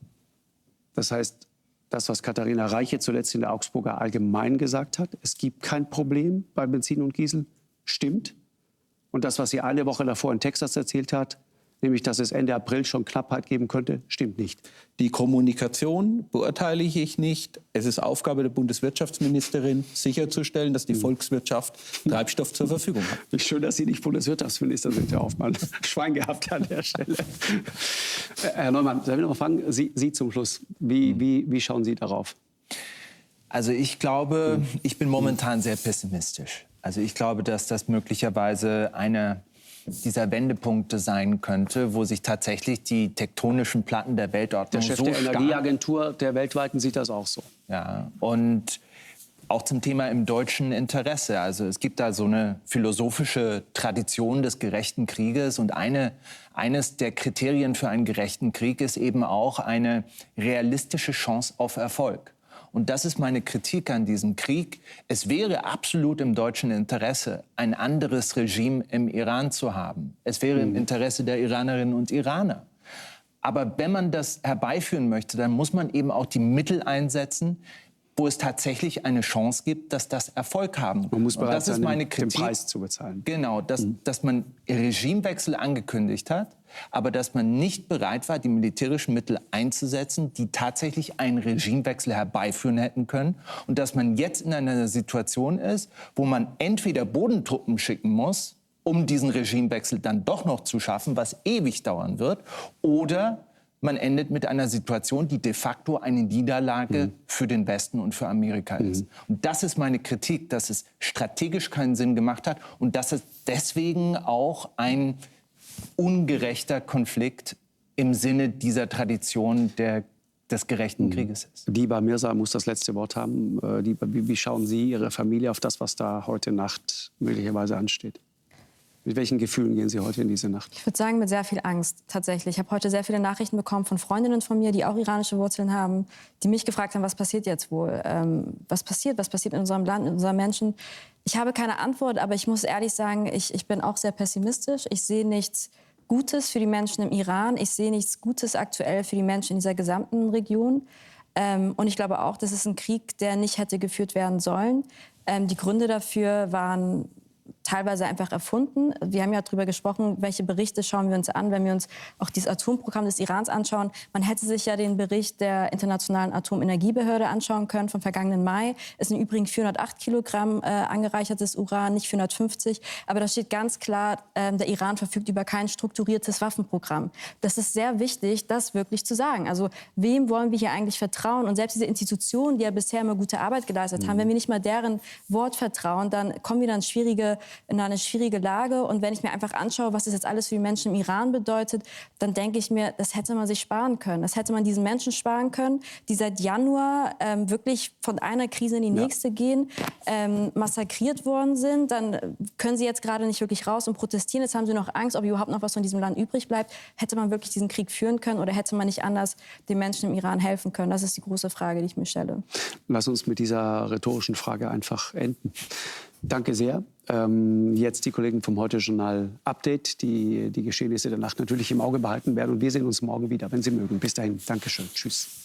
Speaker 1: Das heißt, das, was Katharina Reiche zuletzt in der Augsburger Allgemein gesagt hat, es gibt kein Problem bei Benzin und Diesel, stimmt. Und das, was sie eine Woche davor in Texas erzählt hat, nämlich, dass es Ende April schon Knappheit geben könnte, stimmt nicht.
Speaker 6: Die Kommunikation beurteile ich nicht. Es ist Aufgabe der Bundeswirtschaftsministerin, sicherzustellen, dass die Volkswirtschaft Treibstoff zur Verfügung hat.
Speaker 1: Wie schön, dass Sie nicht Bundeswirtschaftsminister sind, Herr Hoffmann. Schwein gehabt an der Stelle. Herr Neumann, soll ich noch mal fragen, Sie, Sie zum Schluss, wie, wie, wie schauen Sie darauf?
Speaker 3: Also ich glaube, ich bin momentan sehr pessimistisch. Also ich glaube, dass das möglicherweise einer dieser Wendepunkte sein könnte, wo sich tatsächlich die tektonischen Platten der Weltordnung
Speaker 1: Der Chef
Speaker 3: so
Speaker 1: der
Speaker 3: stark...
Speaker 1: Energieagentur der weltweiten sieht das auch so.
Speaker 3: Ja, und auch zum Thema im deutschen Interesse. Also es gibt da so eine philosophische Tradition des gerechten Krieges. Und eine, eines der Kriterien für einen gerechten Krieg ist eben auch eine realistische Chance auf Erfolg. Und das ist meine Kritik an diesem Krieg. Es wäre absolut im deutschen Interesse, ein anderes Regime im Iran zu haben. Es wäre im Interesse der Iranerinnen und Iraner. Aber wenn man das herbeiführen möchte, dann muss man eben auch die Mittel einsetzen, wo es tatsächlich eine Chance gibt, dass das Erfolg haben kann.
Speaker 1: Man muss
Speaker 3: Und
Speaker 1: bereit
Speaker 3: das ist
Speaker 1: sein,
Speaker 3: meine
Speaker 1: den
Speaker 3: Kritik.
Speaker 1: Preis zu bezahlen.
Speaker 3: Genau, dass, dass man Regimewechsel angekündigt hat, aber dass man nicht bereit war, die militärischen Mittel einzusetzen, die tatsächlich einen Regimewechsel herbeiführen hätten können. Und dass man jetzt in einer Situation ist, wo man entweder Bodentruppen schicken muss, um diesen Regimewechsel dann doch noch zu schaffen, was ewig dauern wird, oder man endet mit einer Situation, die de facto eine Niederlage mhm. für den Westen und für Amerika mhm. ist. Und das ist meine Kritik, dass es strategisch keinen Sinn gemacht hat und dass es deswegen auch ein ungerechter Konflikt im Sinne dieser Tradition der, des gerechten mhm. Krieges ist.
Speaker 1: Diba Mirza muss das letzte Wort haben. Äh, Diba, wie, wie schauen Sie, Ihre Familie, auf das, was da heute Nacht möglicherweise ansteht? Mit welchen Gefühlen gehen Sie heute in diese Nacht?
Speaker 5: Ich würde sagen, mit sehr viel Angst tatsächlich. Ich habe heute sehr viele Nachrichten bekommen von Freundinnen von mir, die auch iranische Wurzeln haben, die mich gefragt haben, was passiert jetzt wohl? Ähm, was passiert? Was passiert in unserem Land, in unseren Menschen? Ich habe keine Antwort, aber ich muss ehrlich sagen, ich, ich bin auch sehr pessimistisch. Ich sehe nichts Gutes für die Menschen im Iran. Ich sehe nichts Gutes aktuell für die Menschen in dieser gesamten Region. Ähm, und ich glaube auch, das ist ein Krieg, der nicht hätte geführt werden sollen. Ähm, die Gründe dafür waren teilweise einfach erfunden. Wir haben ja darüber gesprochen, welche Berichte schauen wir uns an, wenn wir uns auch dieses Atomprogramm des Irans anschauen. Man hätte sich ja den Bericht der Internationalen Atomenergiebehörde anschauen können vom vergangenen Mai. Es sind übrigens vierhundertacht Kilogramm äh, angereichertes Uran, nicht vierhundertfünfzig. Aber da steht ganz klar, äh, der Iran verfügt über kein strukturiertes Waffenprogramm. Das ist sehr wichtig, das wirklich zu sagen. Also wem wollen wir hier eigentlich vertrauen? Und selbst diese Institutionen, die ja bisher immer gute Arbeit geleistet haben, wenn wir nicht mal deren Wort vertrauen, dann kommen wir dann schwierige, in eine schwierige Lage. Und wenn ich mir einfach anschaue, was das jetzt alles für die Menschen im Iran bedeutet, dann denke ich mir, das hätte man sich sparen können. Das hätte man diesen Menschen sparen können, die seit Januar ähm, wirklich von einer Krise in die nächste ja. gehen, ähm, massakriert worden sind. Dann können sie jetzt gerade nicht wirklich raus und protestieren. Jetzt haben sie noch Angst, ob überhaupt noch was von diesem Land übrig bleibt. Hätte man wirklich diesen Krieg führen können oder hätte man nicht anders den Menschen im Iran helfen können? Das ist die große Frage, die ich mir stelle.
Speaker 1: Lass uns mit dieser rhetorischen Frage einfach enden. Danke sehr. Ähm, jetzt die Kollegen vom Heute-Journal Update, die die Geschehnisse der Nacht natürlich im Auge behalten werden. Und wir sehen uns morgen wieder, wenn Sie mögen. Bis dahin. Dankeschön. Tschüss.